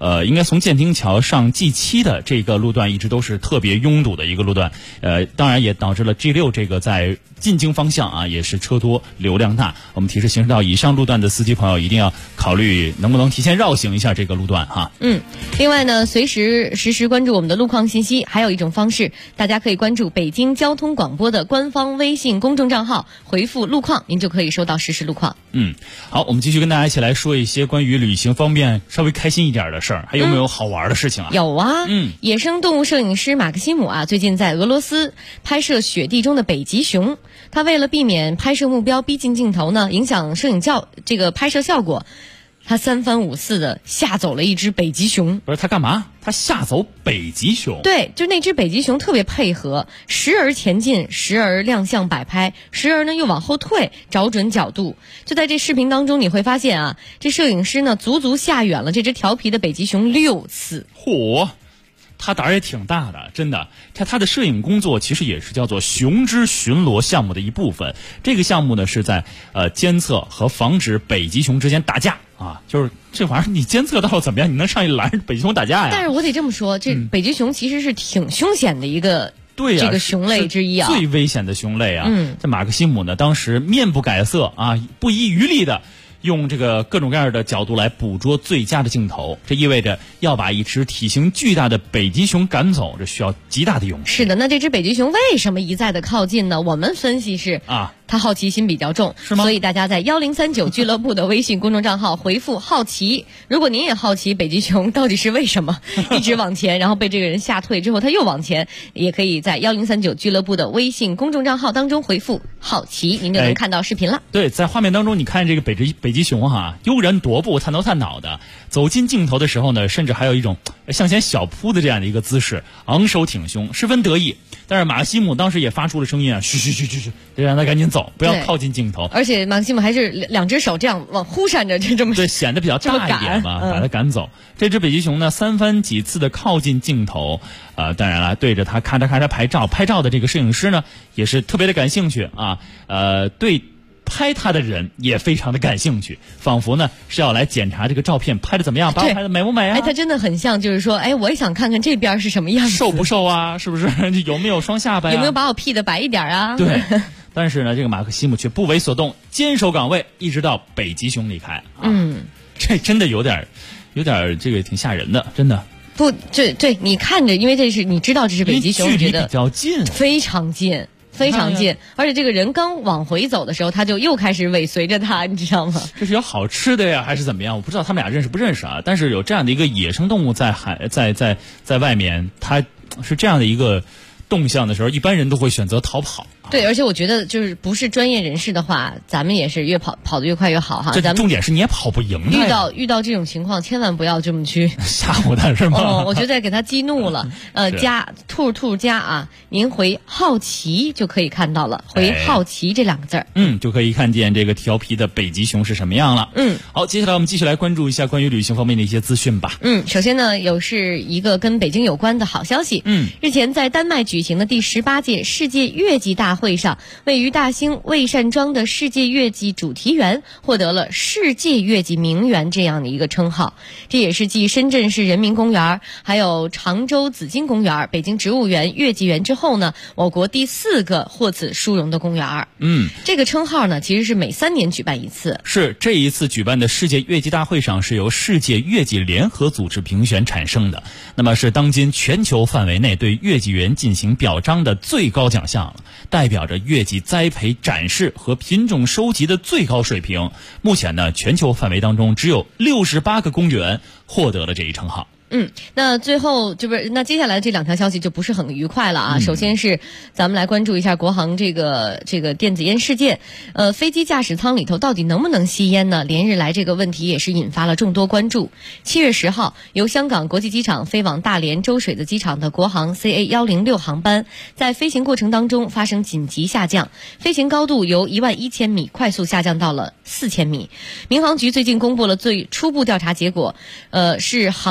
应该从建亭桥上 G7 的这个路段一直都是特别拥堵的一个路段，当然也导致了 G6 这个在进京方向啊也是车多流量大。我们提示行驶到以上路段的司机朋友一定要考虑能不能提前绕行一下这个路段哈。 另外呢，实时关注我们的路况信息，还有一种方式，大家可以关注北京交通广播的官方微信公众账号，回复路况，您就可以收到实时路况。 好，我们继续跟大家一起来说一些关于旅行方面稍微开心一点的事儿，还有没有好玩的事情啊？ 有啊，野生动物摄影师马克西姆啊，最近在俄罗斯拍摄雪地中的北极熊，他为了避免拍摄目标逼近镜头呢，影响摄影这个拍摄效果，他三番五次的吓走了一只北极熊。 不是他干嘛？他吓走北极熊？ 对，就那只北极熊特别配合，时而前进，时而亮相摆拍，时而呢又往后退，找准角度。就在这视频当中，你会发现啊，这摄影师呢足足吓远了这只调皮的北极熊6次。 嚯！他胆儿也挺大的，真的。他的摄影工作其实也是叫做熊之巡逻项目的一部分。这个项目呢是在监测和防止北极熊之间打架啊，就是这玩意儿你监测到怎么样，你能上去拦北极熊打架呀？ 但是我得这么说，这北极熊其实是挺凶险的一个。对呀，这个熊类之一啊， 最危险的熊类啊。这马克西姆呢，当时面不改色啊，不遗余力的用这个各种各样的角度来捕捉最佳的镜头，这意味着要把一只体型巨大的北极熊赶走，这需要极大的勇气。 是的，那这只北极熊为什么一再的靠近呢？我们分析是它好奇心比较重， 是吗？ 所以大家在1039俱乐部的微信公众账号回复好奇，如果您也好奇北极熊到底是为什么一直往前，然后被这个人吓退之后他又往前，也可以在1039俱乐部的微信公众账号当中回复好奇，您就能看到视频了。 对，在画面当中你看这个北极熊哈，悠然踱步，探头探脑的走进镜头的时候呢，甚至还有一种向前小扑的这样的一个姿势，昂首挺胸，十分得意。但是马克西姆当时也发出了声音啊，嘘，得让他赶紧走，不要靠近镜头。 而且马克西姆还是两只手这样往忽闪着，这么对，显得比较大一点嘛，把他赶走。这只北极熊呢，三番几次的靠近镜头，当然了，对着他咔嚓拍照的这个摄影师呢，也是特别的感兴趣啊，对拍他的人也非常的感兴趣，仿佛呢是要来检查这个照片拍的怎么样，把我拍的美不美啊？ 他真的很像，就是说，我也想看看这边是什么样子， 瘦不瘦啊？是不是有没有双下巴呀？ 有没有把我 P 的白一点啊？ 对。但是呢，这个马克西姆却不为所动，坚守岗位，一直到北极熊离开。这真的有点这个挺吓人的，真的。 不，对，你看着，因为这是你知道这是北极熊， 距离比较近， 非常近。非常近，而且这个人刚往回走的时候，他就又开始尾随着他，你知道吗？ 这是有好吃的呀，还是怎么样？我不知道他们俩认识不认识啊。但是有这样的一个野生动物在外面，它是这样的一个动向的时候，一般人都会选择逃跑。 对，而且我觉得就是不是专业人士的话，咱们也是越跑得越快越好哈。 这重点是你也跑不赢的。 遇到这种情况，千万不要这么去吓唬他，是吗？ 我觉得给他激怒了。加兔加啊，您回好奇就可以看到了，回好奇这2个字儿， 就可以看见这个调皮的北极熊是什么样了。好，接下来我们继续来关注一下关于旅行方面的一些资讯吧。 首先呢，是一个跟北京有关的好消息。日前在丹麦举行的第18届世界月季大会上，位于大兴魏善庄的世界月季主题园获得了世界月季名园这样的一个称号。这也是继深圳市人民公园、还有常州紫金公园、北京植物园、月季园之后呢，我国第4个获此殊荣的公园。这个称号呢，其实是每3年举办一次。 是这一次举办的世界月季大会上是由世界月季联合组织评选产生的，那么是当今全球范围内对月季园进行表彰的最高奖项了，代表着月季栽培、展示和品种收集的最高水平。目前呢，全球范围当中只有68个公园获得了这一称号。 那最后那接下来这2条消息就不是很愉快了啊。首先是咱们来关注一下国航这个电子烟事件。飞机驾驶舱里头到底能不能吸烟呢？连日来这个问题也是引发了众多关注。7月10号，由香港国际机场飞往大连周水子机场的国航 CA106 航班，在飞行过程当中发生紧急下降，飞行高度由11000米快速下降到了4000米。民航局最近公布了最初步调查结果，是航班的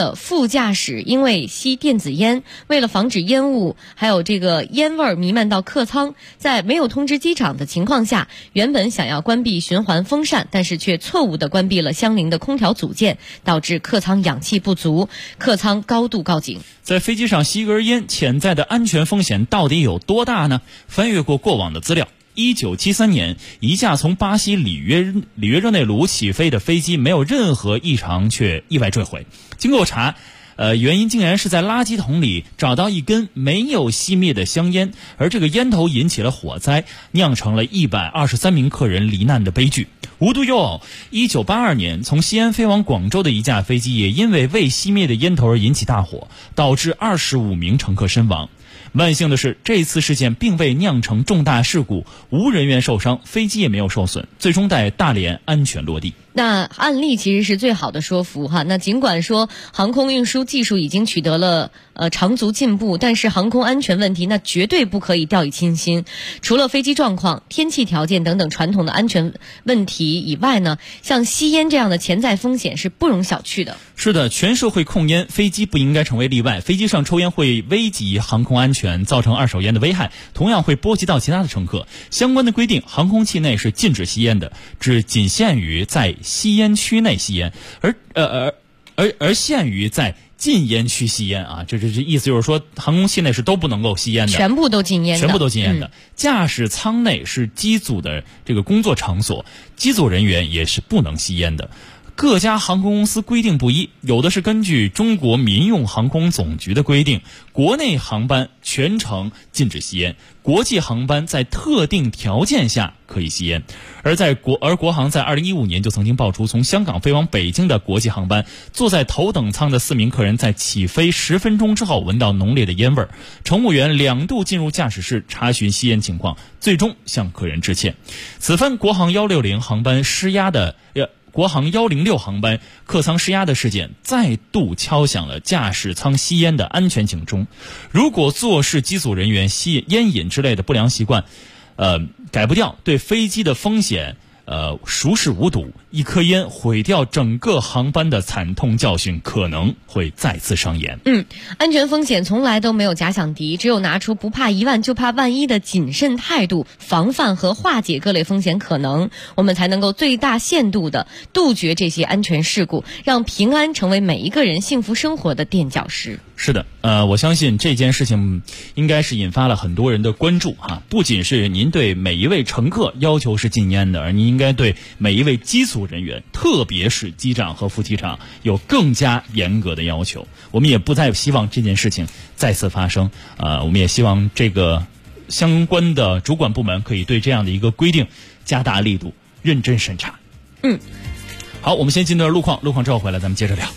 的副驾驶因为吸电子烟，为了防止烟雾还有这个烟味弥漫到客舱，在没有通知机长的情况下，原本想要关闭循环风扇，但是却错误地关闭了相邻的空调组件，导致客舱氧气不足，客舱高度告警。 在飞机上吸一根烟，潜在的安全风险到底有多大呢？翻阅过过往的资料，1973年，一架从巴西里约热内卢起飞的飞机没有任何异常，却意外坠毁。经过查，原因竟然是在垃圾桶里找到一根没有熄灭的香烟，而这个烟头引起了火灾，酿成了123名客人罹难的悲剧。无独有偶，1982年从西安飞往广州的一架飞机也因为未熄灭的烟头而引起大火，导致25名乘客身亡。万幸的是，这次事件并未酿成重大事故，无人员受伤，飞机也没有受损，最终在大连安全落地。 那案例其实是最好的说服哈。那尽管说航空运输技术已经取得了长足进步，但是航空安全问题那绝对不可以掉以轻心。除了飞机状况、天气条件等等传统的安全问题以外呢，像吸烟这样的潜在风险是不容小觑的。 是的，全社会控烟，飞机不应该成为例外。飞机上抽烟会危及航空安全，造成二手烟的危害，同样会波及到其他的乘客。相关的规定，航空器内是禁止吸烟的，仅限于在吸烟区内吸烟，而限于在禁烟区吸烟啊，这意思就是说，航空器内是都不能够吸烟的， 全部都禁烟的。驾驶舱内是机组的这个工作场所，机组人员也是不能吸烟的。各家航空公司规定不一，有的是根据中国民用航空总局的规定，国内航班全程禁止吸烟，国际航班在特定条件下可以吸烟。而国航在2015年就曾经爆出，从香港飞往北京的国际航班，坐在头等舱的4名客人在起飞10分钟之后闻到浓烈的烟味，乘务员2度进入驾驶室查询吸烟情况，最终向客人致歉。此番国航160航班施压的国航106航班客舱施压的事件，再度敲响了驾驶舱吸烟的安全警钟。如果坐视机组人员吸烟瘾之类的不良习惯，改不掉，对飞机的风险熟视无睹，一颗烟毁掉整个航班的惨痛教训可能会再次上演。 安全风险从来都没有假想敌，只有拿出不怕1万就怕万一的谨慎态度，防范和化解各类风险可能，我们才能够最大限度的杜绝这些安全事故，让平安成为每一个人幸福生活的垫脚石。 是的，我相信这件事情应该是引发了很多人的关注哈。不仅是您对每一位乘客要求是禁烟的，而您应该对每一位机组人员，特别是机长和副机长有更加严格的要求。我们也不再希望这件事情再次发生，我们也希望这个相关的主管部门可以对这样的一个规定加大力度，认真审查。好，我们先进段路况之后回来咱们接着聊。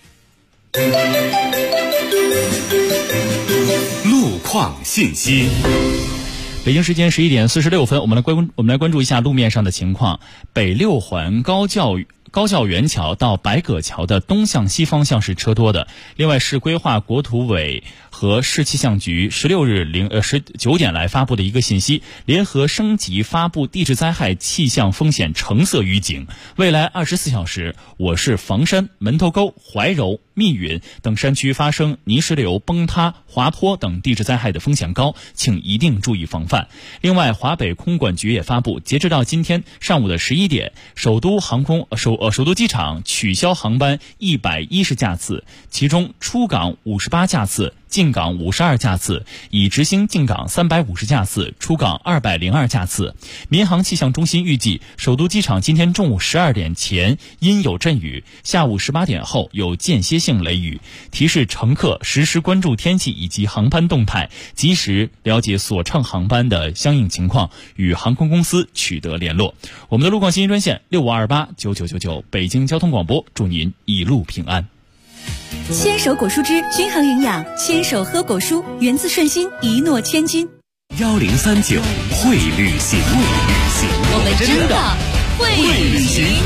路况信息。 北京时间11点46分，我们来关注一下路面上的情况。北6环高教园桥到白葛桥的东向西方向是车多的。另外，市规划国土委和市气象局16日19点来发布的一个信息，联合升级发布地质灾害气象风险橙色预警。未来24小时，我市房山、门头沟、怀柔、密云等山区发生泥石流、崩塌、滑坡等地质灾害的风险高，请一定注意防范。另外，华北空管局也发布，截止到今天上午的11点，首都机场取消航班110架次，其中出港58架次，进港52架次，已执行进港350架次，出港202架次。民航气象中心预计，首都机场今天中午12点前阴有阵雨，下午18点后有间歇性雷雨，提示乘客实时关注天气以及航班动态，及时了解所乘航班的相应情况，与航空公司取得联络。我们的路况信息专线65289999，北京交通广播，祝您一路平安。 牵手果蔬汁均衡营养，牵手喝果蔬，源自顺心，一诺千金。 1039会旅行， 我们真的会旅行。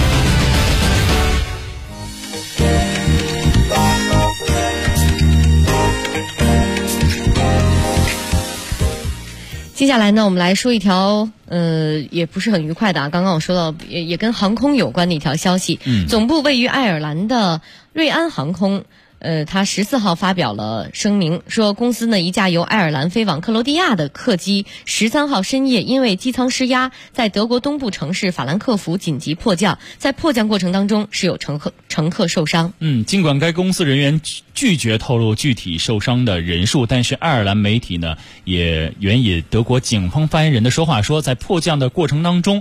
接下来呢，我们来说一条也不是很愉快的啊。刚刚我说到也跟航空有关的一条消息。总部位于爱尔兰的瑞安航空他14号发表了声明，说公司呢一架由爱尔兰飞往克罗地亚的客机13号深夜因为机舱失压，在德国东部城市法兰克福紧急迫降，在迫降过程当中是有乘客受伤。 尽管该公司人员拒绝透露具体受伤的人数，但是爱尔兰媒体呢也援引德国警方发言人的说话说，在迫降的过程当中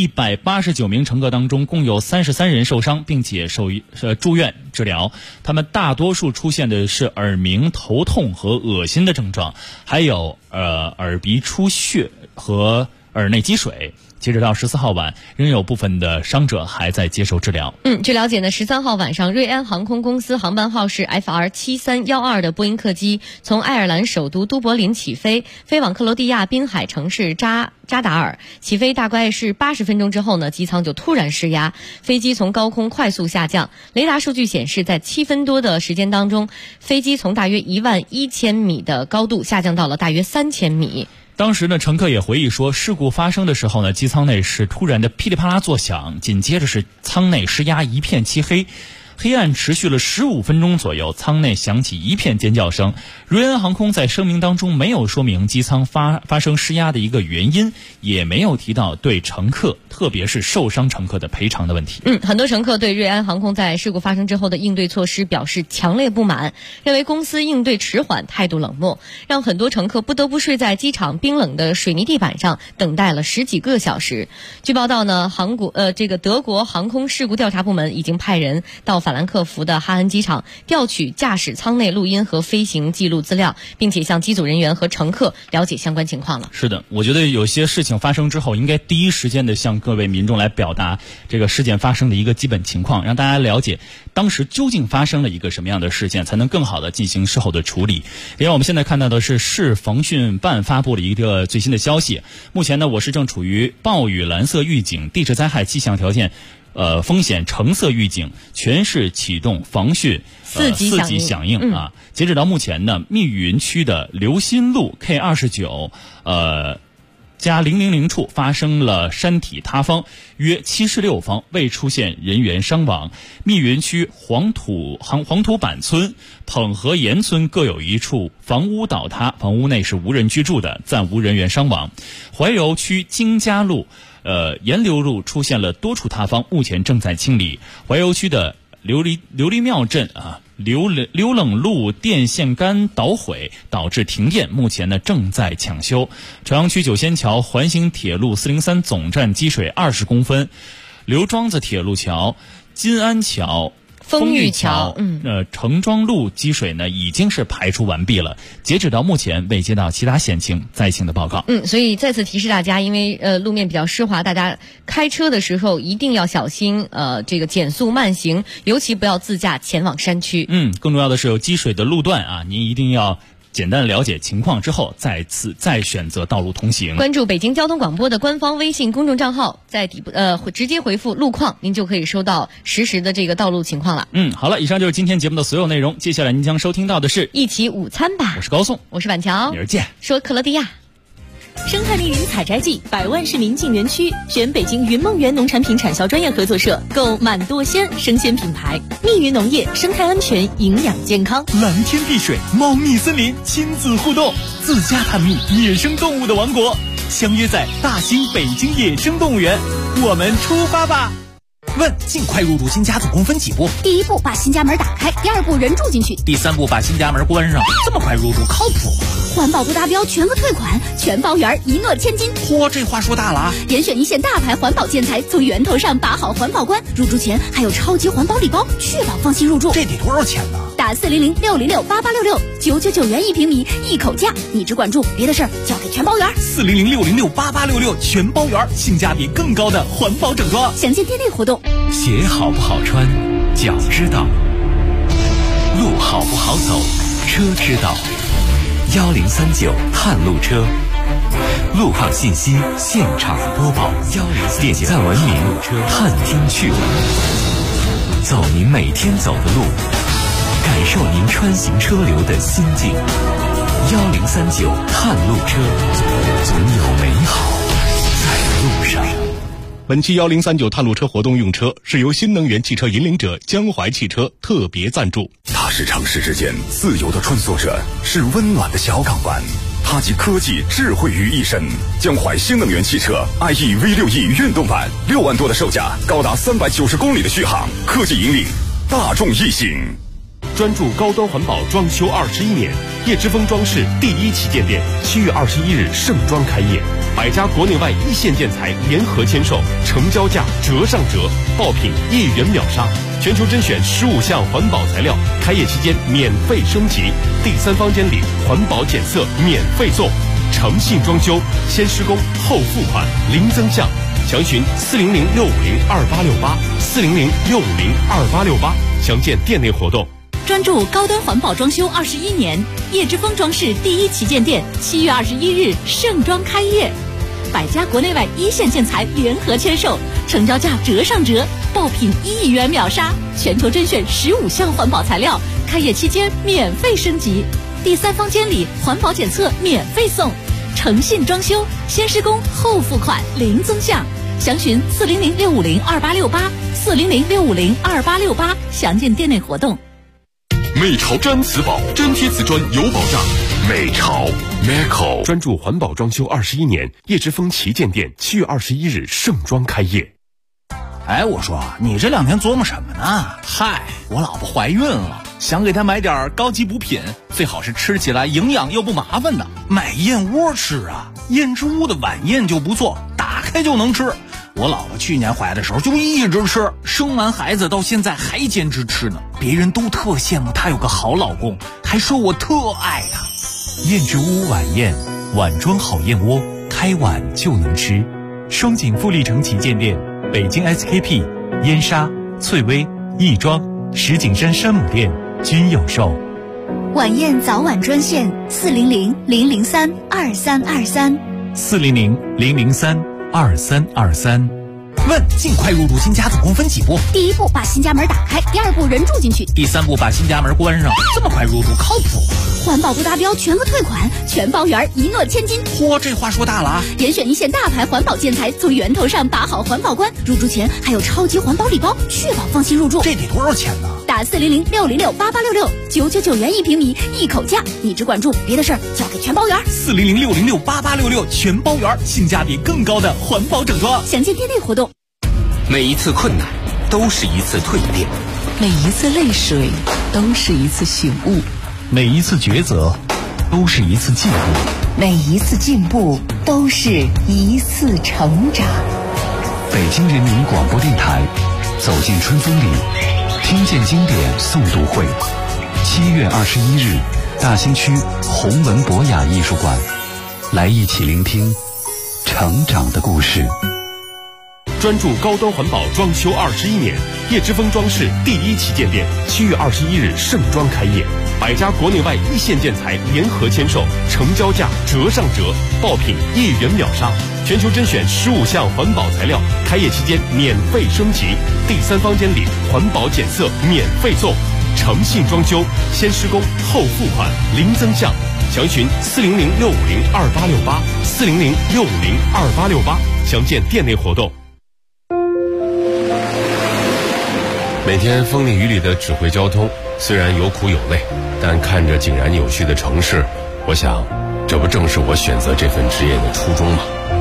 ，189名乘客当中共有33人受伤，并且住院治疗。他们大多数出现的是耳鸣、头痛和恶心的症状，还有耳鼻出血和耳内积水。截止到14号晚，仍有部分的伤者还在接受治疗。 据了解呢，13号晚上，瑞安航空公司航班号是 FR7312的波音客机从爱尔兰首都都柏林起飞，飞往克罗地亚滨海城市扎达尔。起飞大概是80分钟之后呢，机舱就突然失压，飞机从高空快速下降。雷达数据显示，在7分多的时间当中，飞机从大约11000米的高度下降到了大约3000米。 当时呢，乘客也回忆说，事故发生的时候呢，机舱内是突然的噼里啪啦作响，紧接着是舱内失压，一片漆黑。黑暗持续了15分钟左右，舱内响起一片尖叫声。瑞安航空在声明当中没有说明机舱发生失压的一个原因，也没有提到对乘客，特别是受伤乘客的赔偿的问题。 很多乘客对瑞安航空在事故发生之后的应对措施表示强烈不满，认为公司应对迟缓，态度冷漠，让很多乘客不得不睡在机场冰冷的水泥地板上，等待了10几个小时。据报道呢，德国航空事故调查部门已经派人到法兰克福的哈恩机场调取驾驶舱内录音和飞行记录资料，并且向机组人员和乘客了解相关情况了。 是的，我觉得有些事情发生之后，应该第一时间的向各位民众来表达这个事件发生的一个基本情况，让大家了解当时究竟发生了一个什么样的事件，才能更好的进行事后的处理。另外，我们现在看到的是市防汛办发布了一个最新的消息，目前呢，我市正处于暴雨蓝色预警，地质灾害气象条件风险橙色预警，全市启动防汛4级响应啊！截止到目前呢，密云区的刘新路 K29加000处发生了山体塌方，约76方，未出现人员伤亡。密云区黄土板村、捧河沿村各有1处房屋倒塌，房屋内是无人居住的，暂无人员伤亡。怀柔区金家路沿流路出现了多处塌方，目前正在清理。怀柔区的琉璃庙镇刘冷路电线杆捣毁，导致停电，目前呢正在抢修。朝阳区九仙桥环形铁路403总站积水20公分，刘庄子铁路桥、金安桥、丰裕桥城庄路积水呢已经是排除完毕了，截止到目前未接到其他险情灾情的报告。 所以再次提示大家，因为路面比较湿滑，大家开车的时候一定要小心减速慢行，尤其不要自驾前往山区。 更重要的是有积水的路段啊，您一定要简单了解情况之后再选择道路通行。 关注北京交通广播的官方微信公众账号，在底部直接回复路况，您就可以收到实时的这个道路情况了。 好了，以上就是今天节目的所有内容，接下来您将收听到的是一起午餐吧。 我是高颂， 我是板桥， 明儿见。 说克罗地亚生态丽云采摘季，100万市民进园区，选北京云梦园农产品产销专业合作社，购满舵鲜生鲜品牌。密云农业，生态安全，营养健康。 蓝天碧水，茂密森林，亲子互动，自家探秘野生动物的王国，相约在大兴北京野生动物园，我们出发吧！问：尽快入住新家总共分几步？ 第一步，把新家门打开；第二步，人住进去； 第三步，把新家门关上。这么快入住，靠谱吗？ 环保不达标，全额退款，全包圆，一诺千金。 嚯，这话说大了啊！ 严选一线大牌环保建材，从源头上把好环保关。入住前还有超级环保礼包，确保放心入住。 这得多少钱呢？ 打400-606-8866，999元1平米，一口价。你只管住，别的事儿交给全包圆。 400-606-8866，全包圆，性价比更高的环保整装。 详见店内活动。 鞋好不好穿，脚知道；路好不好走，车知道。1039探路车，路况信息现场播报，点赞文明，探听趣闻，走您每天走的路，感受您穿行车流的心境。1039探路车，总有美好在路上。 本期1039探路车活动用车是由新能源汽车引领者江淮汽车特别赞助。 它是城市之间自由的穿梭者，是温暖的小港湾。它集科技智慧于一身。江淮新能源汽车 IE V6E 运动版，6万多的售价，高达390公里的续航，科技引领大众一行。 专注高端环保装修21年，叶之峰装饰第1旗舰店7月21日盛装开业，100家国内外一线建材联合签售，成交价折上折，爆品1元秒杀，全球甄选15项环保材料，开业期间免费升级，第3方监理环保检测免费送，诚信装修，先施工后付款，零增项，详询400-650-2868，400-650-2868，详见店内活动。 专注高端环保装修21年，叶之峰装饰第1旗舰店7月21日盛装开业，100家国内外一线建材联合签售，成交价折上折，爆品1亿元秒杀，全球甄选15项环保材料，开业期间免费升级，第3方监理环保检测免费送，诚信装修，先施工后付款，零增项，详询400-650-2868，400-650-2868，详见店内活动。 美潮毡瓷宝，真贴瓷砖有保障。美潮 Meco 专注环保装修21年，叶之峰旗舰店7月21日盛装开业。 哎，我说你这2天琢磨什么呢？嗨，我老婆怀孕了，想给她买点高级补品，最好是吃起来营养又不麻烦的。买燕窝吃啊，燕之屋的晚宴就不错，打开就能吃。我老婆去年怀的时候就一直吃，生完孩子到现在还坚持吃呢。别人都特羡慕她有个好老公，还说我特爱她。 燕之屋晚宴，碗装好燕窝，开碗就能吃。双井富力城旗舰店，北京 SKP、燕莎、翠微、亦庄、石景山山姆店均有售。 晚宴早晚专线 400-003-2323，400-003-2323。 问尽快入住新家总共分几步？ 第1步把新家门打开，第2步人住进去， 第3步把新家门关上。这么快入住靠谱吗？ 环保不达标全额退款，全包圆，一诺千金。 嚯，这话说大了啊！ 严选一线大牌环保建材，从源头上把好环保关。入住前还有超级环保礼包，确保放心入住。 这得多少钱呢？ 打400-606-8866，999元1平米，一口价。你只管住，别的事儿交给全包圆。 400-606-8866，全包圆，性价比更高的环保整装。 详见店内活动。 每一次困难都是一次蜕变， 每一次泪水都是一次醒悟， 每一次抉择都是一次进步， 每一次进步都是一次成长。 北京人民广播电台，走进春风里，听见经典诵读会，7月21日，大兴区弘文博雅艺术馆，来一起聆听成长的故事。 专注高端环保装修21年，叶之峰装饰第1旗舰店7月21日盛装开业，100家国内外一线建材联合签售，成交价折上折，爆品1元秒杀，全球甄选15项环保材料，开业期间免费升级，第3方监理环保检测免费送，诚信装修，先施工后付款，零增项，详询400-650-2868，400-650-2868，详见店内活动。每天风里雨里的指挥交通，虽然有苦有累，但看着井然有序的城市，我想，这不正是我选择这份职业的初衷吗？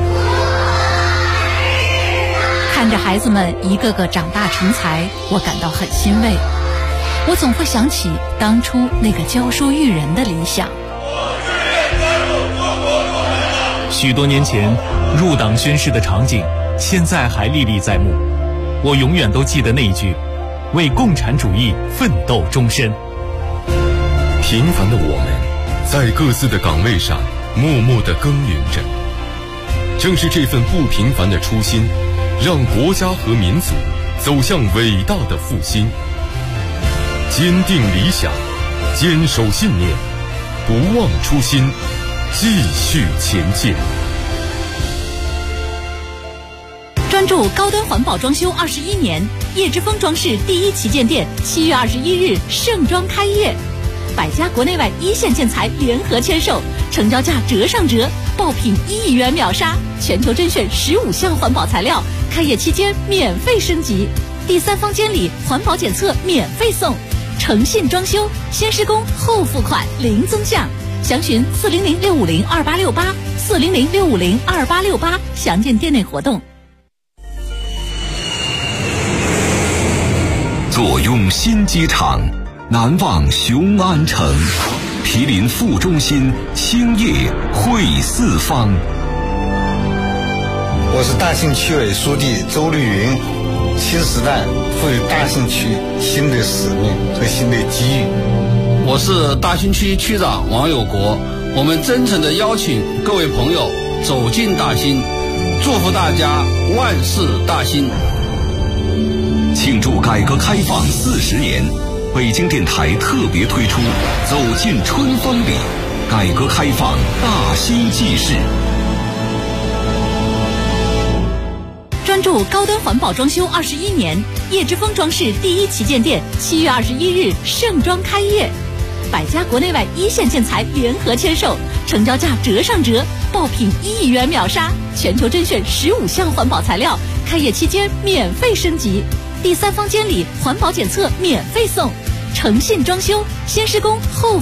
看着孩子们一个个长大成才，我感到很欣慰。我总会想起当初那个教书育人的理想。 许多年前入党宣誓的场景，现在还历历在目。我永远都记得那一句：为共产主义奋斗终身。 平凡的我们，在各自的岗位上默默地耕耘着。正是这份不平凡的初心，让国家和民族走向伟大的复兴。坚定理想，坚守信念，不忘初心，继续前进。 专注高端环保装修21年，叶之峰装饰第1旗舰店7月21日盛装开业，100家国内外一线建材联合签售，成交价折上折，爆品1亿元秒杀，全球甄选15项环保材料， 开业期间免费升级，第3房间里环保检测免费送，诚信装修，先施工后付款，零增项。详询400-650-2868，400-650-2868，详见店内活动。 坐拥新机场，难忘雄安城，毗邻副中心，兴业汇四方。 我是大兴区委书记周绿云，新时代赋予大兴区新的使命和新的机遇。 我是大兴区区长王有国，我们真诚地邀请各位朋友走进大兴，祝福大家万事大兴。 庆祝改革开放40年，北京电台特别推出《走进春风里》，改革开放大兴纪事。 专注高端环保装修21年，叶之峰装饰第1旗舰店7月21日盛装开业，100家国内外一线建材联合签售，成交价折上折，爆品1亿元秒杀，全球甄选15项环保材料，开业期间免费升级，第3房间里环保检测免费送，诚信装修，先施工后